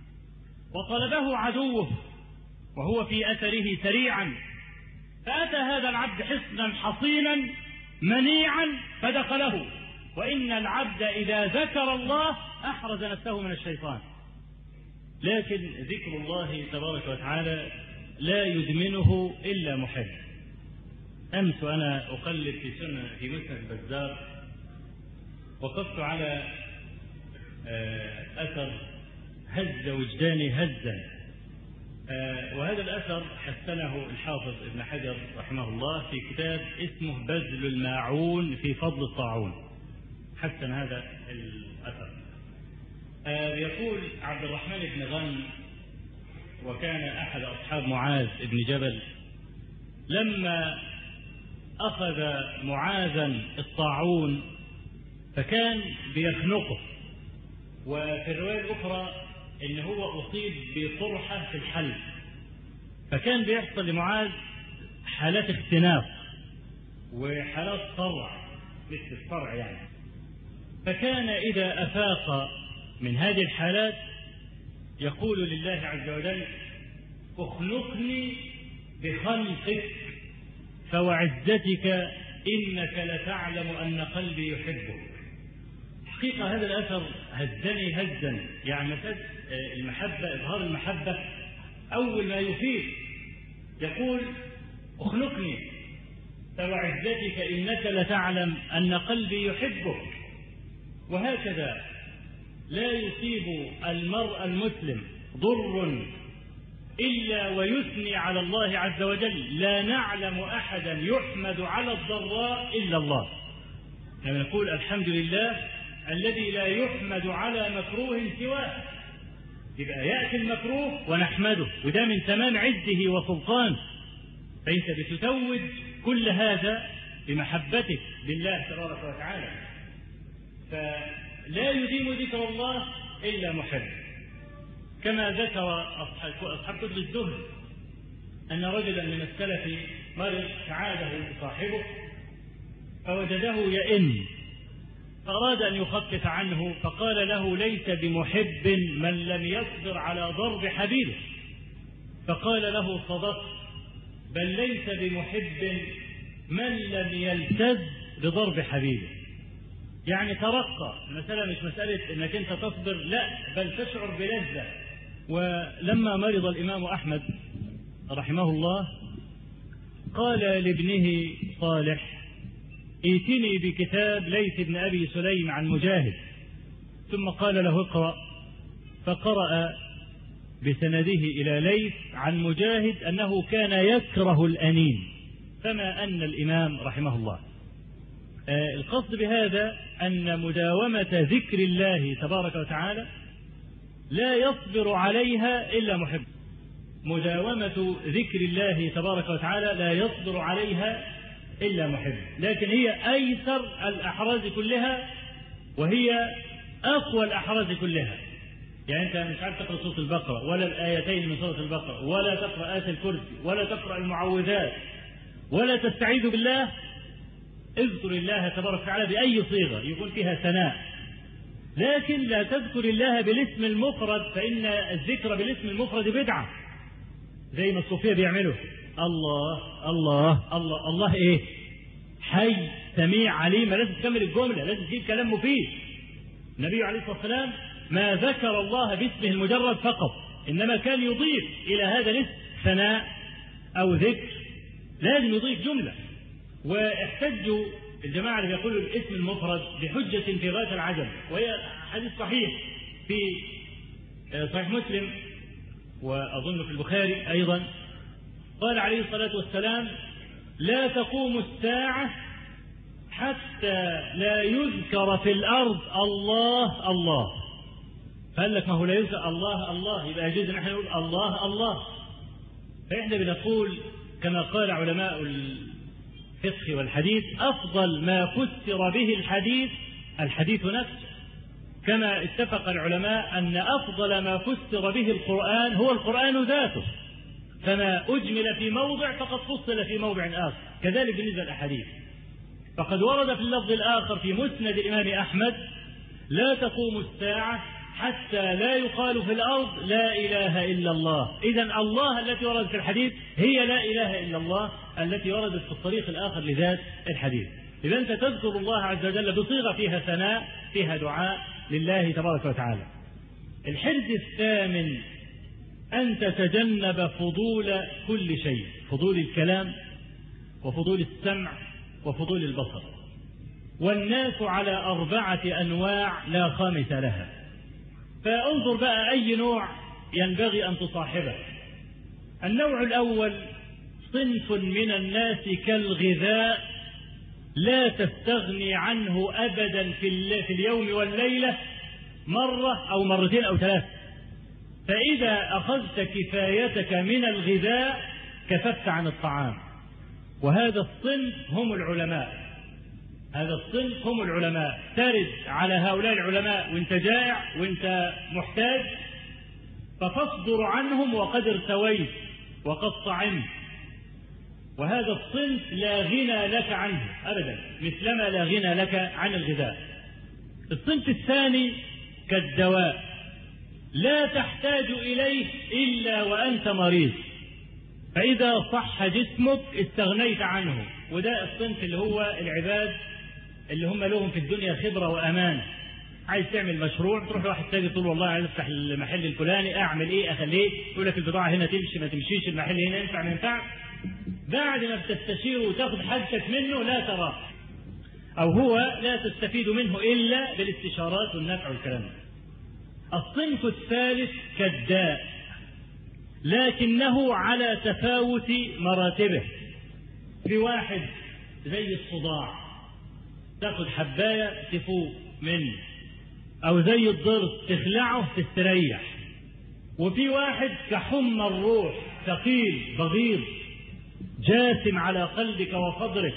وطلبه عدوه وهو في أثره سريعا، فأتى هذا العبد حصنا حصينا منيعا فدخله، وإن العبد إذا ذكر الله أحرز نفسه من الشيطان. لكن ذكر الله تبارك وتعالى لا يدمنه إلا محب. أمس وأنا أقلب في مسند البزار وقفت على أثر هز وجداني هزا، وهذا الأثر حسنه الحافظ ابن حجر رحمه الله في كتاب اسمه بذل الماعون في فضل الطاعون، حسن هذا الأثر. يقول عبد الرحمن بن غنم، وكان أحد أصحاب معاذ بن جبل، لما أخذ معاذا الطاعون فكان بيخنقه، وفي الرواية الأخرى إن هو أصيب بقرحة في الحلق، فكان بيحصل لمعاذ حالات اختناق وحالات صرع مثل الصرع يعني. فكان إذا أفاق من هذه الحالات يقول لله عز وجل: اخنقني بخلقك فوعزتك إنك لتعلم أن قلبي يحبك. حقيقة هذا الأثر هزني هزا، يعني المحبة، إظهار المحبة أول ما يفيد يقول: اخنقني فوعزتك إنك لتعلم أن قلبي يحبك. وهكذا لا يصيب المرء المسلم ضر إلا ويثني على الله عز وجل: لا نعلم أحدا يحمد على الضراء إلا الله. يعني نقول الحمد لله الذي لا يحمد على مكروه سواه. يبقى يأتي المكروه ونحمده، وده من تمام عزه وسلطانه. فأنت بتتوج كل هذا بمحبتك لله تبارك وتعالى. فلا يديم ذكر الله إلا محب، كما ذكر أصحاب كتب الزهد أن رجلا من السلف مرض فعاده صاحبه فوجده يئن، فأراد أن يخفف عنه، فقال له: ليس بمحب من لم يصبر على ضرب حبيبه. فقال له: صدقت، بل ليس بمحب من لم يلتذ بضرب حبيبه. يعني ترقى، المسألة مش مسألة انك انت تصبر، لا، بل تشعر بلذة. ولما مرض الإمام أحمد رحمه الله قال لابنه صالح: ائتني بكتاب ليث بن أبي سليم عن مجاهد. ثم قال له: اقرأ. فقرأ بسنده إلى ليث عن مجاهد أنه كان يكره الأنين، فما أن الإمام رحمه الله. القصد بهذا أن مداومة ذكر الله تبارك وتعالى لا يصبر عليها إلا محب. مداومة ذكر الله تبارك وتعالى لا يصبر عليها إلا محب، لكن هي أيسر الأحراز كلها وهي أقوى الأحراز كلها. يعني أنت مش عارف تقرأ سورة البقرة ولا الآيتين من سورة البقرة ولا تقرأ آية الكرسي ولا تقرأ المعوذات ولا تستعيذ بالله، اذكر الله تبارك وتعالى بأي صيغة يكون فيها ثناء، لكن لا تذكر الله بالاسم المفرد، فإن الذكر بالاسم المفرد بدعة زي ما الصوفية بيعملوا. الله الله الله الله إيه؟ حي سميع عليم. لازم تكمل الجملة، لازم تجيب كلام مفيد. النبي عليه الصلاة والسلام ما ذكر الله باسمه المجرد فقط، إنما كان يضيف إلى هذا الاسم ثناء أو ذكر، لازم يضيف جملة. واحتجوا الجماعة اللي بيقولوا الاسم المفرد بحجة في غاية العجب، وهي حديث صحيح في صحيح مسلم وأظن في البخاري أيضا. قال عليه الصلاة والسلام: لا تقوم الساعة حتى لا يذكر في الأرض الله الله. فقال لك: ما هو لا يذكر الله الله، يبقى يجوز ان احنا نقول الله الله. فإحنا بنقول كما قال علماء الفقه والحديث: أفضل ما فسر به الحديث نفسه، كما اتفق العلماء أن أفضل ما فسر به القرآن هو القرآن ذاته، فما أجمل في موضع فقد فصل في موضع آخر. كذلك بالنسبة للأحاديث، فقد ورد في اللفظ الآخر في مسند الإمام أحمد: لا تقوم الساعة حتى لا يقال في الأرض لا إله إلا الله. إذن الله التي وردت في الحديث هي لا إله إلا الله التي وردت في الطريق الآخر لذات الحديث. إذا أنت تذكر الله عز وجل بصيغة فيها ثناء، فيها دعاء لله تبارك وتعالى. الحرز الثامن: أن تتجنب فضول كل شيء، فضول الكلام وفضول السمع وفضول البصر. والناس على 4 أنواع لا خامس لها. فانظر بقى أي نوع ينبغي أن تصاحبه. النوع الأول: صنف من الناس كالغذاء لا تستغني عنه أبدا في اليوم والليلة، مرة أو مرتين أو ثلاثة. فإذا أخذت كفايتك من الغذاء كففت عن الطعام. وهذا الصنف هم العلماء، هذا الصنف هم العلماء. ترد على هؤلاء العلماء وانت جائع وانت محتاج، فتصدر عنهم وقد ارتويت وقد طعمت. وهذا الصنف لا غنى لك عنه أبدا، مثلما لا غنى لك عن الغذاء. الصنف الثاني كالدواء، لا تحتاج إليه إلا وأنت مريض، فإذا صح جسمك استغنيت عنه. وده الصنف اللي هو العباد اللي هم لهم في الدنيا خبرة وأمان. عايز تعمل مشروع تروح لواحد تاني تقول والله عايز افتح المحل الفلاني، اعمل ايه اخليه، يقول لك البضاعة هنا تمشي ما تمشيش، المحل هنا ينفع ما ينفعش. بعد ما بتستشيره وتاخذ حاجتك منه لا تراه، او هو لا تستفيد منه الا بالاستشارات والنفع والكلام. الصنف الثالث كالداء، لكنه على تفاوت مراتبه. في واحد زي الصداع تاخذ حباية تفوق منه، او زي الضرس تخلعه تستريح. وفي واحد كحمى الروح، ثقيل بغيض جاثم على قلبك وصدرك،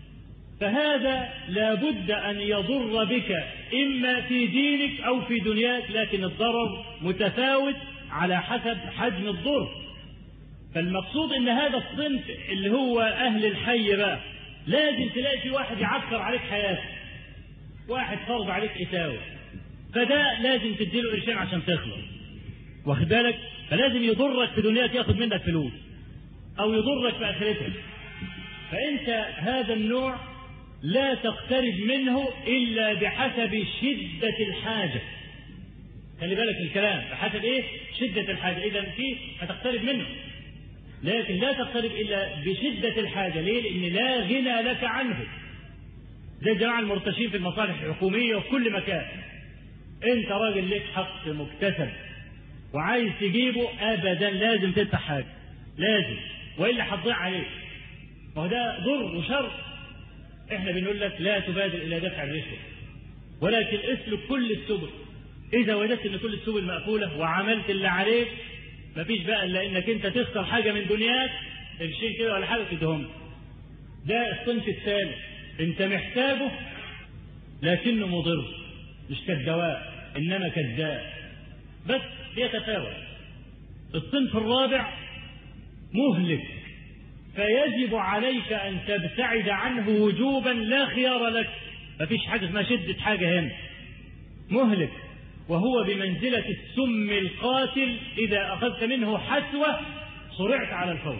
فهذا لا بد أن يضر بك إما في دينك أو في دنياك، لكن الضرر متفاوت على حسب حجم الضر. فالمقصود أن هذا الصنف اللي هو أهل الحي بقى، لازم تلاقي في واحد يعكر عليك حياتك، واحد فرض عليك إتاوة، فده لازم تديله قرشين عشان تخلص، واخد بالك؟ فلازم يضرك في دنياك، ياخد منك فلوس، أو يضرك في آخرتك. فأنت هذا النوع لا تقترب منه إلا بحسب شدة الحاجة. خلي بالك الكلام بحسب إيه؟ شدة الحاجة. إذا فيه هتقترب منه، لكن لا تقترب إلا بشدة الحاجة. ليه؟ لأن لا غنى لك عنه. زي الجماعة المرتشين في المصالح الحكومية وفي كل مكان، أنت راجل لك حق مكتسب وعايز تجيبه، أبدا لازم تدفع حاجة، لازم، وإلا هتضيع عليك. وده ضر وشر. احنا بنقول لك لا تبادر الى دفع الرشوه، ولكن اسلك كل السبل. اذا وجدت ان كل السبل مقفوله وعملت اللي عليك، مفيش بقى الا انك انت تخسر حاجه من دنياك، قرشين كده ولا حاجه تدهم. ده الصنف الثالث، انت محتاجه لكنه مضر، مش كالدواء انما كالداء، بس يتفاوت. الصنف الرابع مهلك، فيجب عليك أن تبتعد عنه وجوبا لا خيار لك. مفيش حاجة اسمها شدة حاجة هنا. مهلك، وهو بمنزلة السم القاتل، إذا أخذت منه حسوة صرعت على الفور.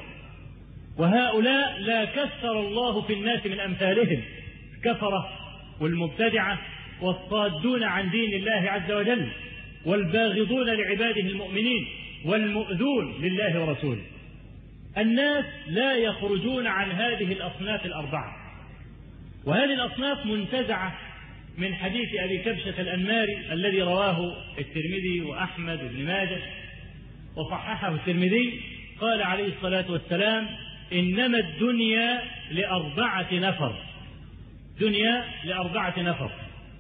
وهؤلاء لا كثر الله في الناس من أمثالهم، الكفرة والمبتدعة والصادون عن دين الله عز وجل والباغضون لعباده المؤمنين والمؤذون لله ورسوله. الناس لا يخرجون عن هذه الأصناف الأربعة، وهذه الأصناف منتزعة من حديث أبي كبشة الأنماري الذي رواه الترمذي وأحمد بن ماجه وصححه الترمذي. قال عليه الصلاة والسلام: إنما الدنيا لأربعة نفر. دنيا لأربعة نفر: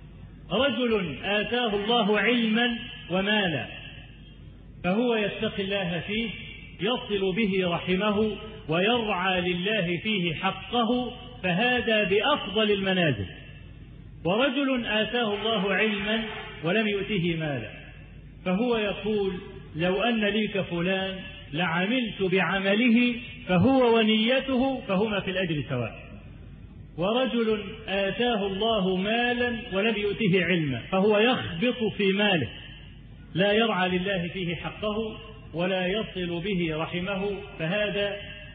رجل آتاه الله علما ومالا فهو يتقي الله فيه، يصل به رحمه ويرعى لله فيه حقه، فهذا بأفضل المنازل. ورجل آتاه الله علما ولم يؤته مالا فهو يقول: لو أن لي كفلان لعملت بعمله، فهو ونيته فهما في الأجر سواء. ورجل آتاه الله مالا ولم يؤته علما فهو يخبط في ماله، لا يرعى لله فيه حقه ولا يصل به رحمه، فهذا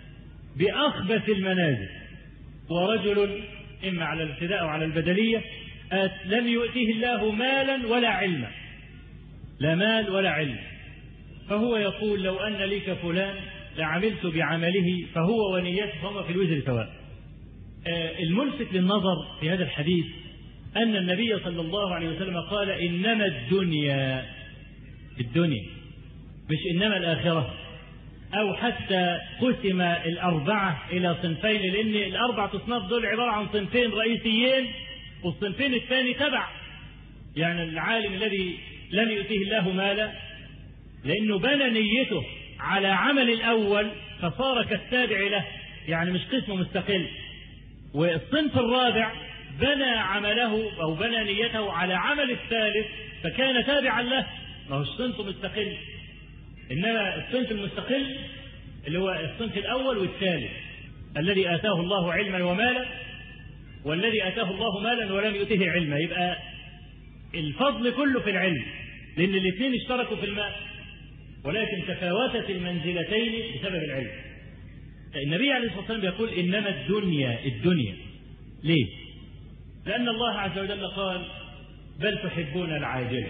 بأخبث المنازل. ورجل إما على الابتداء أو على البدلية لم يؤتيه الله مالا ولا علما، لا مال ولا علم، فهو يقول: لو أن لي كفلان لعملت بعمله، فهو ونيته فهما في الوزر سواء. الملفت للنظر في هذا الحديث أن النبي صلى الله عليه وسلم قال: إنما الدنيا، الدنيا مش إنما الآخرة، أو حتى قسم الأربعة إلى صنفين، لأن الأربعة أصناف دول عبارة عن صنفين رئيسيين والصنفين الثاني تبع. يعني العالم الذي لم يؤتيه الله مالا؟ لأنه بنى نيته على عمل الأول فصار كالتابع له، يعني مش قسم مستقل. والصنف الرابع بنى عمله أو بنى نيته على عمل الثالث فكان تابعا له، ما هو الصنف مستقل. إنما الصنف المستقل اللي هو الصنف الأول والثالث، الذي آتاه الله علما ومالا والذي آتاه الله مالا ولم يؤته علما، يبقى الفضل كله في العلم، لأن الاثنين اشتركوا في المال، ولكن تفاوتت المنزلتين بسبب العلم. النبي عليه الصلاة والسلام يقول إنما الدنيا ليه؟ لأن الله عز وجل قال بل تحبون العاجلة،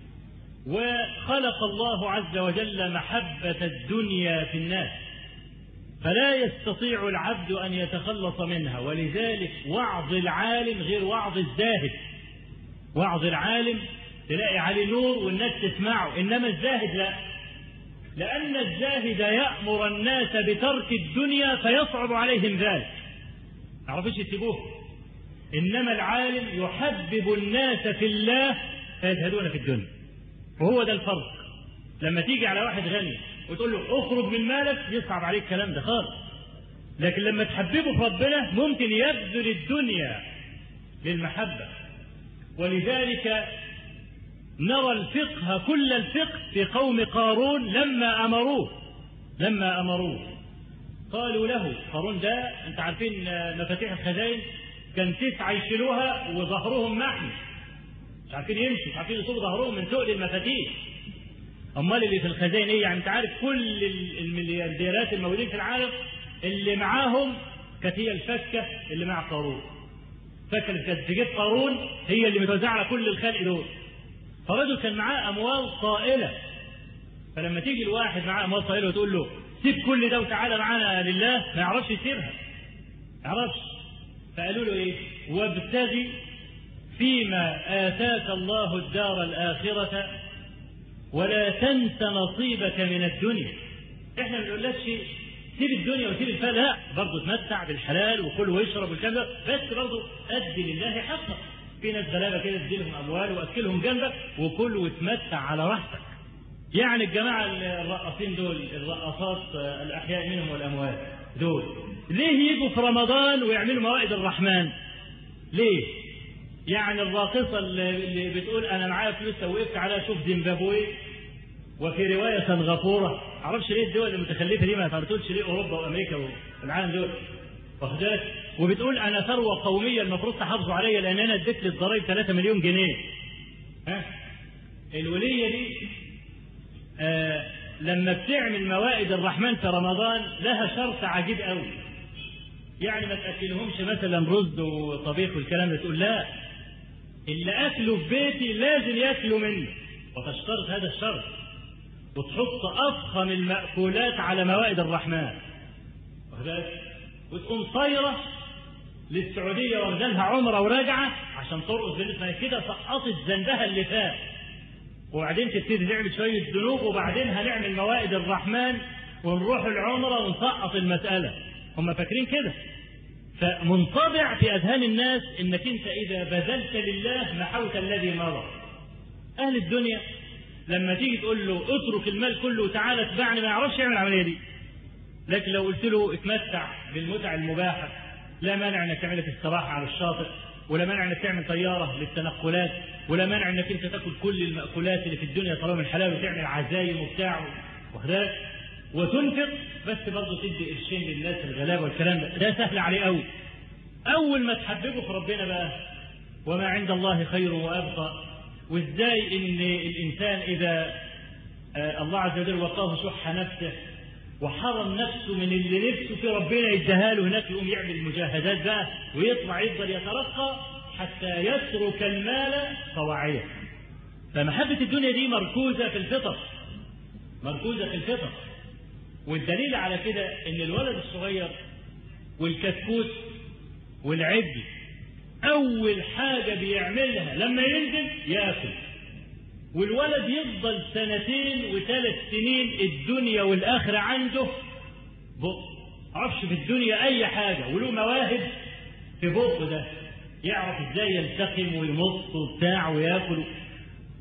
وخلق الله عز وجل محبة الدنيا في الناس فلا يستطيع العبد أن يتخلص منها. ولذلك وعظ العالم غير وعظ الزاهد. وعظ العالم تلاقي عليه نور والناس تسمعه، إنما الزاهد لا، لأن الزاهد يأمر الناس بترك الدنيا فيصعب عليهم ذلك، ما يعرفوش يسيبوه. إنما العالم يحبب الناس في الله فيزهدون في الدنيا، وهو ده الفرق. لما تيجي على واحد غني وتقول له اخرج من مالك يصعب عليك الكلام ده خالص، لكن لما تحببه في ربنا ممكن يبذل الدنيا للمحبة. ولذلك نرى الفقه كل الفقه في قوم قارون لما أمروه قالوا له، قارون ده انت عارفين مفاتيح الخزائن كان 9 يشيلوها وظهرهم محمي، مش عارفين يمشوا، مش عارفين يصوبوا ظهرهم من تقل المفاتيح. امال اللي في الخزائن ايه؟ يعني انت عارف كل المليارديرات الموجودين في العالم اللي معاهم كانت هي الفكه اللي مع قارون. فكه اللي كانت تجيب قارون هي اللي متوزعه على كل الخلق دول. فرجل كان معاه اموال طائله، فلما تيجي الواحد معاه اموال طائله وتقول له سيب كل ده وتعالى معانا لله، ما يعرفش يسيبها، ما يعرفش. فقالوا له ايه؟ وابتغي فيما آتاك الله الدار الآخرة ولا تنس نصيبك من الدنيا. احنا ما بنقولكش سيب الدنيا وسيب الفال، لا، برضه تمتع بالحلال وكل واشرب والكلام ده، بس برضه ادي لله حقه. في ناس غلابه كده تديلهم اموال واكلهم جنبك وكل وتمتع على راحتك. يعني الجماعه الرقاصين دول، الرقاصات الاحياء منهم والاموات دول، ليه يجوا في رمضان ويعملوا موائد الرحمن؟ ليه؟ يعني الراقصه اللي بتقول انا معايا فلوس وقفت على شوف زيمبابوي وفي روايه سنغافوره، معرفش ليه الدول المتخلفه دي ما تقولش ليه اوروبا وامريكا والعالم دول، واخدات، وبتقول انا ثروه قوميه المفروض تحافظوا عليا لان انا اديت للضرايب 3 مليون جنيه. الوليه دي لما بتعمل موائد الرحمن في رمضان لها شرط عجيب قوي، يعني ما تاكلهمش مثلا رز وطبيخ والكلام ده، تقول لا، اللي اكله في بيتي لازم ياكلوا منه، وتشترط هذا الشرط، وتحط افخم المأكولات على موائد الرحمن، وتقوم طايره للسعوديه واخدالها عمره وراجعه عشان ترقص بالنسبه كده، سقطت ذنبها اللي فات، وبعدين تبتدي تعمل شويه ذنوب، وبعدين هنعمل موائد الرحمن ونروح العمره ونسقط المساله. هم فاكرين كده، فمنطبع في اذهان الناس انك انت اذا بذلت لله محوت الذي مضى. اهل الدنيا لما تيجي تقول له اترك المال كله وتعالى اتبعني، ما يعرفش يعمل العمليه دي. لكن لو قلت له اتمتع بالمتع المباحه، لا مانع انك تعملها في الصباح على الشاطئ، ولا مانع انك تعمل طياره للتنقلات، ولا مانع انك انت تاكل كل المأكولات اللي في الدنيا طالما من الحلال، وتعمل عزايم وبتاع وخداك وتنفق، بس برضه تدي قرشين للناس الغلابه والكلام ده سهل عليه قوي. اول ما تحببه في ربنا بقى، وما عند الله خير وابقى، وازاي ان الانسان اذا الله عز وجل وقاه شح نفسه وحرم نفسه من اللي نفسه في ربنا يديها له هناك، يقوم يعمل مجاهدات بقى ويطلع يفضل يترقى حتى يترك المال طواعية. فمحبة الدنيا دي مركوزة في الفطر، مركوزة في الفطر. والدليل على كده ان الولد الصغير والكتكوت والعجل اول حاجة بيعملها لما ينزل ياكل، والولد يفضل 2 و3 سنين الدنيا والآخرة عنده بق، عرفش في الدنيا أي حاجة، وله مواهب في بقه ده، يعرف ازاي يلتقم ويمص وبتاع وياكل.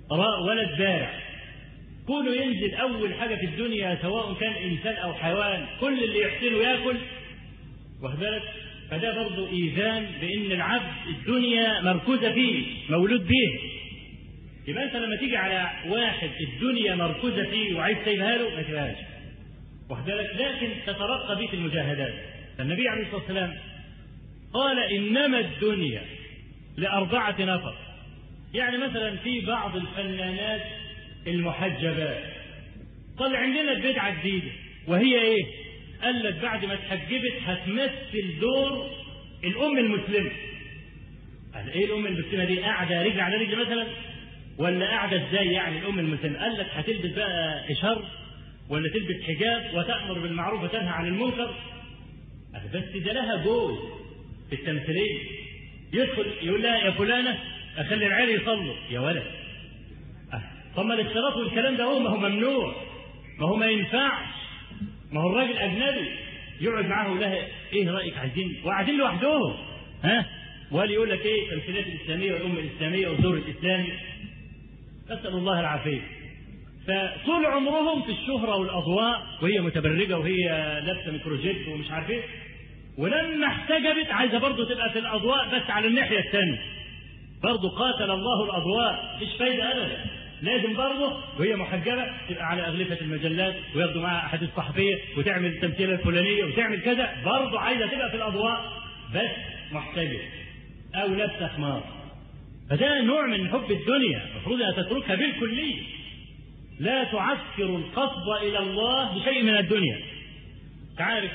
ولد بارع، كونه ينزل أول حاجة في الدنيا سواء كان إنسان أو حيوان كل اللي يحسنه يأكل، واخد بالك؟ فده برضه إيذان بأن العبد الدنيا مركوزة فيه، مولود به. يبقى أنت لما تيجي على واحد الدنيا مركوزة فيه وعايز تسيبها له ما تسيبهاش، واخد بالك؟ لكن تترقى به في المجاهدات. فالنبي عليه الصلاة والسلام قال إنما الدنيا ل4 نفر. يعني مثلا في بعض الفنانات المحجبات طلع عندنا بدعة جديدة، وهي ايه؟ قال لك بعد ما اتحجبت هتمثل دور الأم المسلمة. قال ايه الأم المسلمة دي؟ قاعدة رجل على رجل مثلا، ولا قاعدة ازاي يعني الأم المسلمة؟ قال لك هتلبس بقى إشار ولا تلبس حجاب وتأمر بالمعروف وتنهى عن المنكر. بس ده لها جوز في التمثيلية، يدخل يقول لها يا فلانة أخلي العيال يصلوا يا ولد. طب ما الاختلاط والكلام ده ما هو ممنوع، ما هو ما ينفعش، ما هو الراجل أجنبي يقعد معاه ويقول لها إيه رأيك عايزين وقاعدين لوحدهم وقال يقول لك إيه التمثيلات الإسلامية والأمة الإسلامية والدور الإسلامي. أسأل الله العافية. فطول عمرهم في الشهرة والأضواء وهي متبرجة وهي لابسة ميكروجيت ومش عارف إيه، ولما احتجبت عايزة برضه تبقى في الأضواء بس على الناحية الثانية. برضه قاتل الله الأضواء، مش فايدة أبدا. لازم برضه وهي محجبة تبقى على أغلفة المجلات وياخدوا معها أحاديث صحفية وتعمل التمثيلة الفلانية وتعمل كذا، برضه عايزة تبقى في الأضواء بس محتجبة أو لابسة خمار. فده نوع من حب الدنيا، المفروض أن تتركها بالكلية. لا تعسكر القصد إلى الله بشيء من الدنيا. تعرف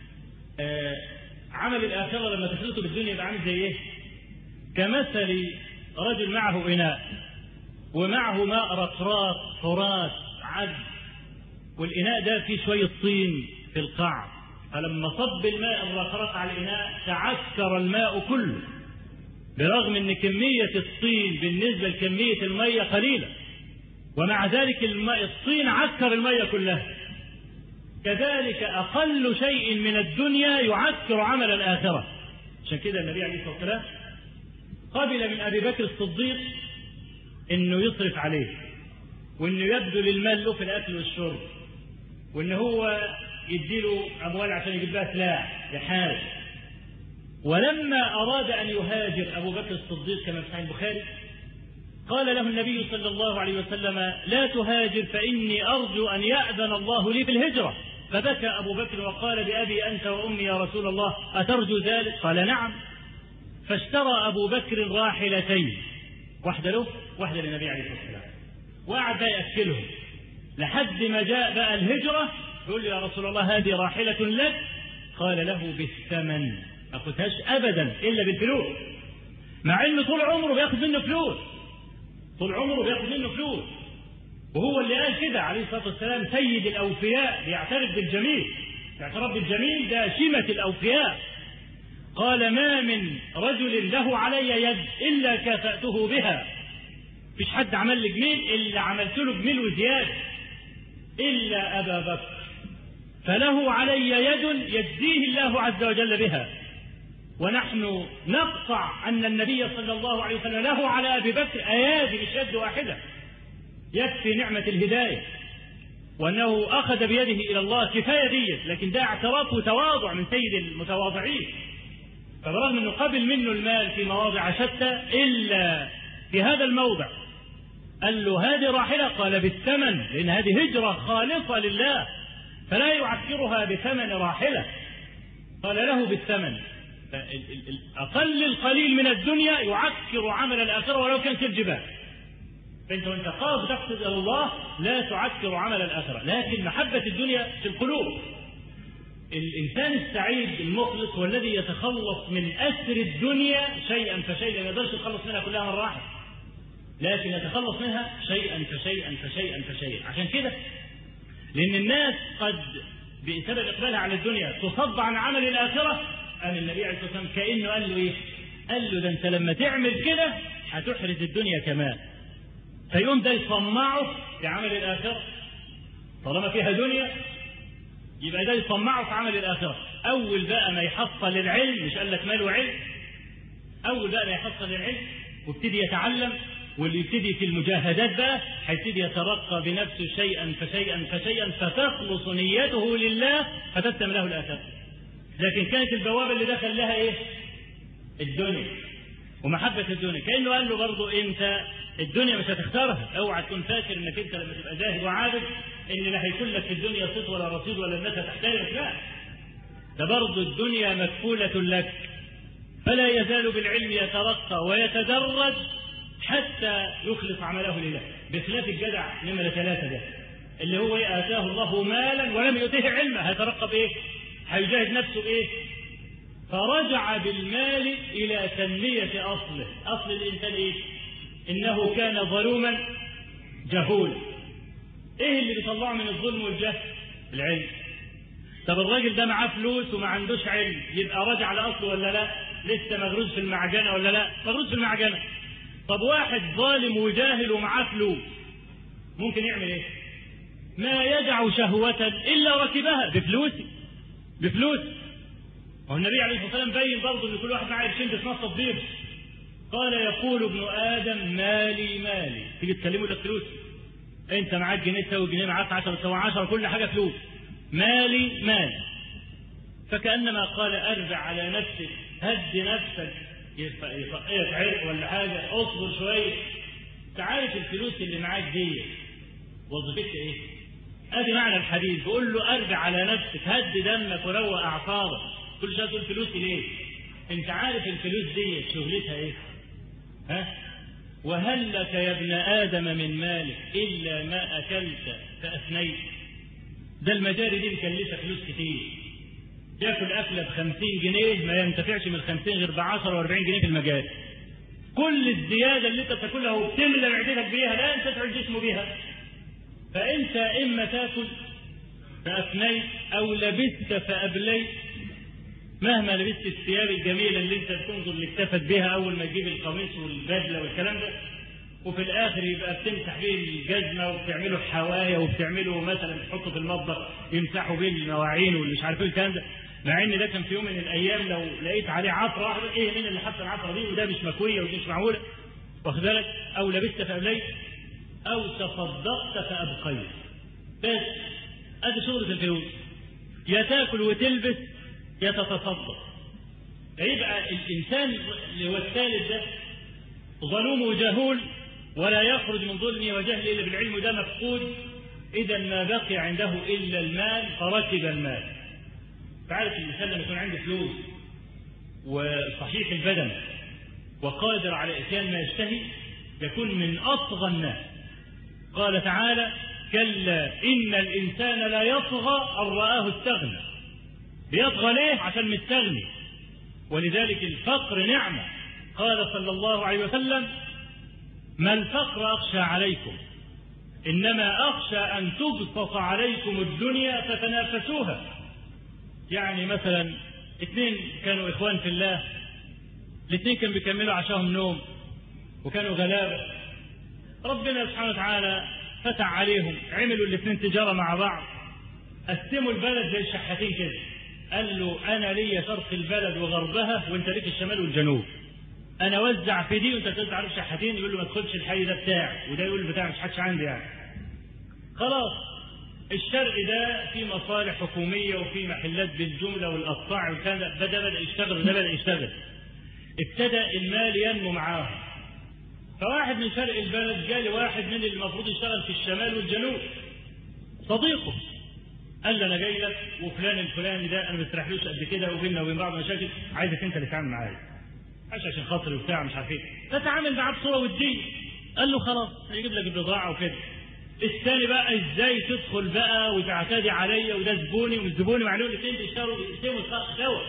عمل الآخرة لما تخلطه بالدنيا يبقى عامل زي إيه؟ كمثل رجل معه إناء ومعه ماء رطرات فرات عذب، والإناء ده فيه شوية طين في القاع، فلما صب الماء الرطرات على الإناء تعسكر الماء كله، برغم أن كمية الطين بالنسبة لكمية المية قليلة، ومع ذلك الطين عسكر المية كلها. كذلك أقل شيء من الدنيا يعسكر عمل الآخرة. عشان كده النبي عليه الصلاة والسلام قبل من أبي بكر الصديق إنه يصرف عليه، وإنه يبذل المال له في الأكل والشرب، وإنه هو يديله أموال عشان يجيب بها سلاح يحارب. ولما أراد أن يهاجر أبو بكر الصديق كما في صحيح البخاري قال له النبي صلى الله عليه وسلم لا تهاجر فإني أرجو أن يأذن الله لي في الهجرة. فبكى أبو بكر وقال بأبي أنت وأمي يا رسول الله أترجو ذلك؟ قال نعم. فاشترى أبو بكر راحلتين، واحدة له واحدة للنبي عليه الصلاة والسلام، وقعد يأكلهم لحد ما جاء بقى الهجرة يقول له يا رسول الله هذه راحلة لك. قال له بالثمن، ما أخذهاش أبدا إلا بالفلوس، مع إنه طول عمره بياخذ منه فلوس، طول عمره بياخذ منه فلوس، وهو اللي قال كده عليه الصلاة والسلام سيد الأوفياء بيعترف بالجميل، الاعتراف بالجميل ده شيمة الأوفياء. قال ما من رجل له علي يد إلا كافأته بها، مفيش حد عمل لي جميل إلا عملت له جميل وزيادة، إلا أبا بكر فله علي يد يجزيه الله عز وجل بها. ونحن نقطع أن النبي صلى الله عليه وسلم له على أبي بكر أيادي مش يد واحدة، يكفي نعمة الهداية وأنه أخذ بيده إلى الله كفاية ديت، لكن ده اعتراف وتواضع من سيد المتواضعين. فبرغم أنه قبل منه المال في مواضع شتى إلا في هذا الموضع قال له هذه راحلة، قال بالثمن، لأن هذه هجرة خالصة لله فلا يعكرها بثمن راحلة، قال له بالثمن. أقل القليل من الدنيا يعكر عمل الآخرة ولو كان كالجبال. فأنت وأنت قاصد تقصد إلى الله لا تعكر عمل الآخرة، لكن محبة الدنيا في القلوب. الإنسان السعيد المخلص هو الذي يتخلص من أسر الدنيا شيئا فشيئا، ما يقدرش يتخلص منها كلها مرة واحدة، لكن يتخلص منها شيئا فشيئا فشيئا فشيئا. عشان كده لأن الناس قد بسبب إقبالها على الدنيا تصد عن عمل الآخرة. قال النبي عليه الصلاة والسلام كأنه قال له إيه؟ قال له ده أنت لما تعمل كده هتحرز الدنيا كمان. فيقوم ده يصمعه في عمل الآخرة، طالما فيها دنيا يبقى ده يصمعه في عمل الآخرة. أول بقى ما يحصل العلم، مش قال لك ماله علم، أول بقى ما يحصل العلم وابتدي يتعلم واللي يبتدي في المجاهدات بقى هيبتدي يترقى بنفسه شيئا فشيئا فشيئا فتخلص نيته لله فتتم له الآثار. لكن كانت البوابة اللي دخل لها ايه؟ الدنيا ومحبة الدنيا. كأنه قال له برضه انت الدنيا مش هتختارها، اوعى تكون فاكر انك انت لما تبقى زاهد وعابد ان لا هيكون لك في الدنيا صيت ولا رصيد ولا الناس هتحترمك، لا، ده برضه الدنيا مكفولة لك. فلا يزال بالعلم يترقى ويتدرج حتى يخلص عمله لله، بخلاف الجدع نمرة 3 ده اللي هو آتاه الله مالا ولم يؤته علما، هيترقى بايه؟ هيجاهد نفسه بايه؟ فرجع بالمال إلى تنمية أصله. أصل الإنسان إيه؟ إنه كان ظلوما جهول. إيه اللي بيطلعه من الظلم والجهل؟ العلم. طب الراجل ده معاه فلوس وما عندوش علم، يبقى رجع لأصله ولا لا؟ لسه مغروز في المعجنة ولا لا؟ مغروز في المعجنة. طب واحد ظالم وجاهل ومعاه فلوس ممكن يعمل إيه؟ ما يدع شهوة إلا ركبها بفلوس. والنبي عليه الصلاة والسلام بين برضه ان كل واحد معاه قرشين بيتنصب بيه. قال يقول ابن آدم مالي. تيجي تكلمه لك فلوس، انت معاك جنيه تساوي جنيه، معاك 10 تساوي 10، كل حاجة فلوس. مالي. فكأنما قال ارجع على نفسك، هد نفسك، يطقيك عرق ولا حاجة، اصبر شوية. انت عارف الفلوس اللي معاك دي وظيفتها ايه؟ ادي معنى الحديث، بيقول له ارجع على نفسك، هد دمك وروق اعصابك. كل شويه تقول فلوسي ليه؟ انت عارف الفلوس دي شغلتها ايه؟ وهل لك يا ابن ادم من مالك الا ما اكلت فافنيت. ده المجاري دي بيكلفها فلوس كتير. ياكل اكله ب50 جنيه ما ينتفعش من 50 غير ب10 و40 جنيه في المجاري. كل الزياده اللي انت بتاكلها وبتملى معدتك بيها لا انت تتعب جسمه بيها. فانت اما تاكل فافنيت او لبست فابليت. مهما لبست الثياب الجميلة اللي انت بتنظر لاكتفت بها اول ما تجيب القميص والبدلة والكلام ده، وفي الاخر يبقى بتمسح بيه الجزمة وبتعمله حواية وبتعمله مثلا تحطه في المطبخ يمسحوا بيه المواعين واللي مش عارف ايه الكلام ده. مع ان ده كان في يوم من الايام لو لقيت عليه عطرة واحدة، ايه مين اللي حط العطرة دي وده مش مكوية ودي مش معمولة، واخد بالك؟ او لبست فابليت او تصدقت فابقيت. بس ادي شغلة الفلوس، يا تاكل وتلبس يتتصدق. فيبقى الإنسان اللي هو الثالث ده ظلوم وجهول ولا يخرج من ظلمه وجهله إلا بالعلم، ده مفقود. إذا ما بقي عنده إلا المال فركب المال. فعارف الإنسان لما يكون عنده فلوس وصحيح البدن وقادر على إتيان ما يشتهي يكون من أطغى الناس. قال تعالى كلا إن الإنسان لا يطغى أن رآه استغنى. بيطغى ليه؟ عشان مستغني. ولذلك الفقر نعمة. قال صلى الله عليه وسلم ما الفقر أخشى عليكم إنما أخشى أن تبسط عليكم الدنيا فتنافسوها. يعني مثلا 2 كانوا إخوان في الله، الاثنين كانوا بيكملوا عشاهم نوم وكانوا غلابة، ربنا سبحانه وتعالى فتح عليهم، عملوا الاثنين تجارة مع بعض، قسموا البلد زي الشحاتين كده. قال له أنا لي شرق البلد وغربها وأنت ليك الشمال والجنوب، أنا وزع في دي وأنت توزع على الشحاتين. يقول له ما تدخلش الحي ده بتاعي، وده يقول بتاعي مش حدش عندي يعني. خلاص الشرق ده في مصالح حكومية وفي محلات بالجملة والقطاع والكلام ده، بدأ يشتغل وده بدأ يشتغل، ابتدأ المال ينمو معاه. فواحد من شرق البلد جاء لواحد من اللي المفروض يشتغل في الشمال والجنوب صديقه، قال له انا جاي لك وفلان الفلاني ده انا ما بستريحلوش قد كده وبيننا وبين بعض مشاكل، عايزك انت اللي تتعامل معايا عشان خاطري وبتاع مش عارف ايه. فتعامل معاه بصوره وديه. قال له خلاص هيجيب لك البضاعه وكده. الثاني بقى ازاي تدخل بقى وتعتدي عليا وده زبوني ومش زبوني، معلوم الاثنين بيشتغلوا يقسموا سوا.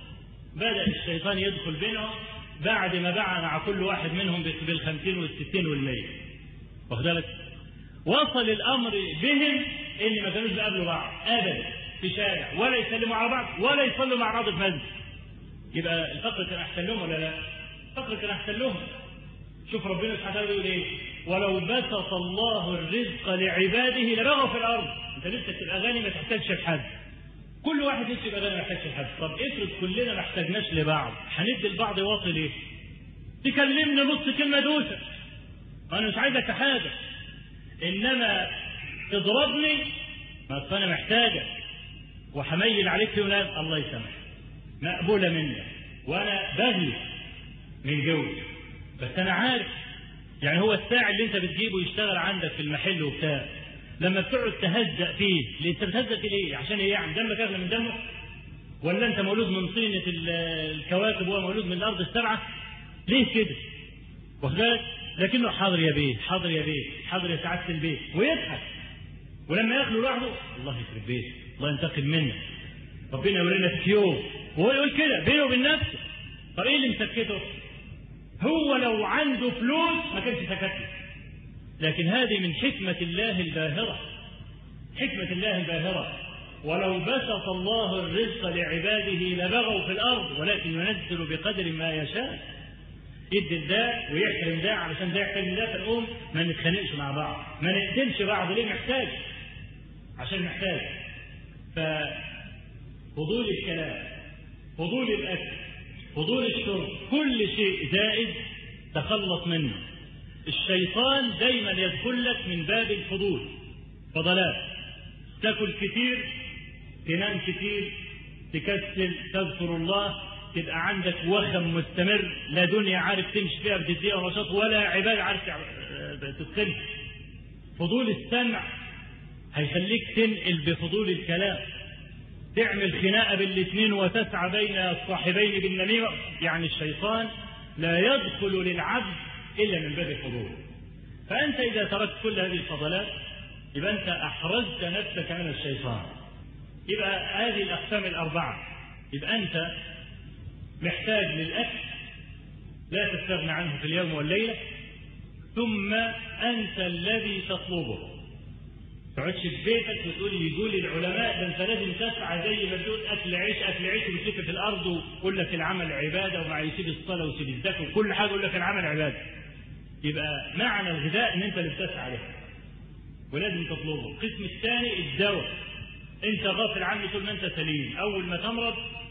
بدا الشيطان يدخل بينهم بعد ما باع مع كل واحد منهم بال50 وال60 وال100. واخد بالك؟ وصل الامر بهم ان ما كانوش بيقابلوا بعض ابدا في شارع ولا يسلموا على بعض ولا يصلوا مع بعض في مسجد. يبقى الفقر كان احسن لهم ولا لا؟ الفقر كان احسن لهم. شوف ربنا سبحانه وتعالى بيقول ايه؟ ولو بسط الله الرزق لعباده لبغوا في الارض. انت نفسك تبقى غني ما تحتاجش لحد، كل واحد نفسه يبقى غني ما يحتاجش لحد. طب افرض كلنا ما احتاجناش لبعض، هندي لبعض واطي ليه؟ تكلمني نص كلمه دوسه أنا مش عايزك في حاجة، إنما تضربني ما أنا محتاجة وحميل عليك في ولاد الله يسامحك مقبولة منك، وأنا بغلي من جوي، بس أنا عارف يعني هو الساعي اللي أنت بتجيبه يشتغل عندك في المحل وبتاع، لما بتقعد تهزأ فيه، ليه أنت بتهزأ فيه ليه؟ عشان إيه يعني؟ دمك أغلى من دمه؟ ولا أنت مولود من طينة الكواكب وهو مولود من الأرض السبعة؟ ليه كده؟ واخد بالك؟ لكنه حاضر يا بيه، حاضر يا بيه، حاضر يا سعادة البيه، ويضحك. ولما ياكلوا لوحده الله يخرب بيته، الله ينتقم منك، ربنا يورينا في يوم، وهو يقول كده بينه وبين نفسه. طب ايه اللي مسكته؟ هو لو عنده فلوس ما كانش سكت له. لكن هذه من حكمة الله الباهرة، حكمة الله الباهرة. ولو بسط الله الرزق لعباده لبغوا في الأرض ولكن ينزل بقدر ما يشاء. يدي ده ويحرم ده علشان ده يحتاج ده، فنقوم ما نتخانقش مع بعض، ما نقتلش بعض. ليه؟ محتاج، عشان محتاج. ففضول الكلام، فضول الأكل، فضول الشرب، كل شيء زائد تخلص منه. الشيطان دايما يدخل لك من باب الفضول، فضلات، تاكل كتير، تنام كتير، تكسل، تذكر الله، تبقى عندك وخم مستمر، لا دنيا عارف تمشي فيها بجدية ونشاط، ولا عبادة عارف تدخل. فضول السمع هيخليك تنقل بفضول الكلام، تعمل خناقة بالاثنين وتسعى بين الصاحبين بالنميمة. يعني الشيطان لا يدخل للعبد إلا من باب الفضول. فأنت إذا تركت كل هذه الفضلات يبقى أنت أحرزت نفسك من الشيطان. يبقى هذه الأقسام الأربعة. يبقى أنت محتاج للأكل لا تستغنى عنه في اليوم والليلة، ثم أنت الذي تطلبه. تقعدش في بيتك وتقول يقول العلماء ده أنت لازم تسعى زي ما تقول أكل عيش أكل عيش، وتلف في الأرض ويقول لك العمل عبادة، ومع يسيب الصلاة ويسيب الزكاة وكل حاجة يقول لك العمل عبادة. يبقى معنى الغذاء إن أنت اللي بتسعى له ولازم تطلبه. القسم الثاني الدواء، أنت غافل عنه طول ما أنت سليم، أول ما تمرض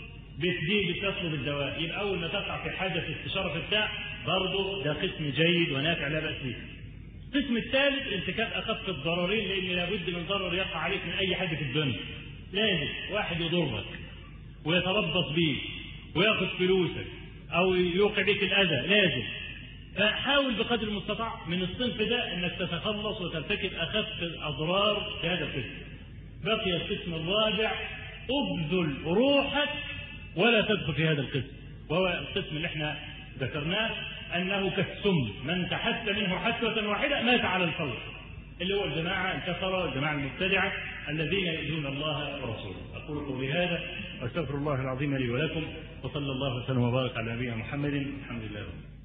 بتجي بتطلب الدواء. يبقى أول ما تقع في حاجة في استشارة بتاع برضه ده قسم جيد ونافع لا بأس به. القسم الثالث ارتكاب أخف الضررين، لأن لابد من ضرر يقع عليك من أي حد في الدنيا. لازم واحد يضرك ويتربص بيك وياخذ فلوسك أو يوقع بك الأذى، لازم. فحاول بقدر المستطاع من الصنف ده أنك تتخلص وترتكب أخف الأضرار في هذا القسم. بقي القسم الرابع، أبذل روحك ولا تدخل في هذا القسم، وهو القسم اللي احنا ذكرناه أنه كالسم، من تحس منه حسوة واحدة مات على الفور، اللي هو الجماعة الكفرة والجماعة المبتدعة الذين يؤذون الله ورسوله. أقول قولي هذا وأستغفر الله العظيم لي ولكم، وصلى الله وسلم وبارك على نبينا محمد. الحمد لله.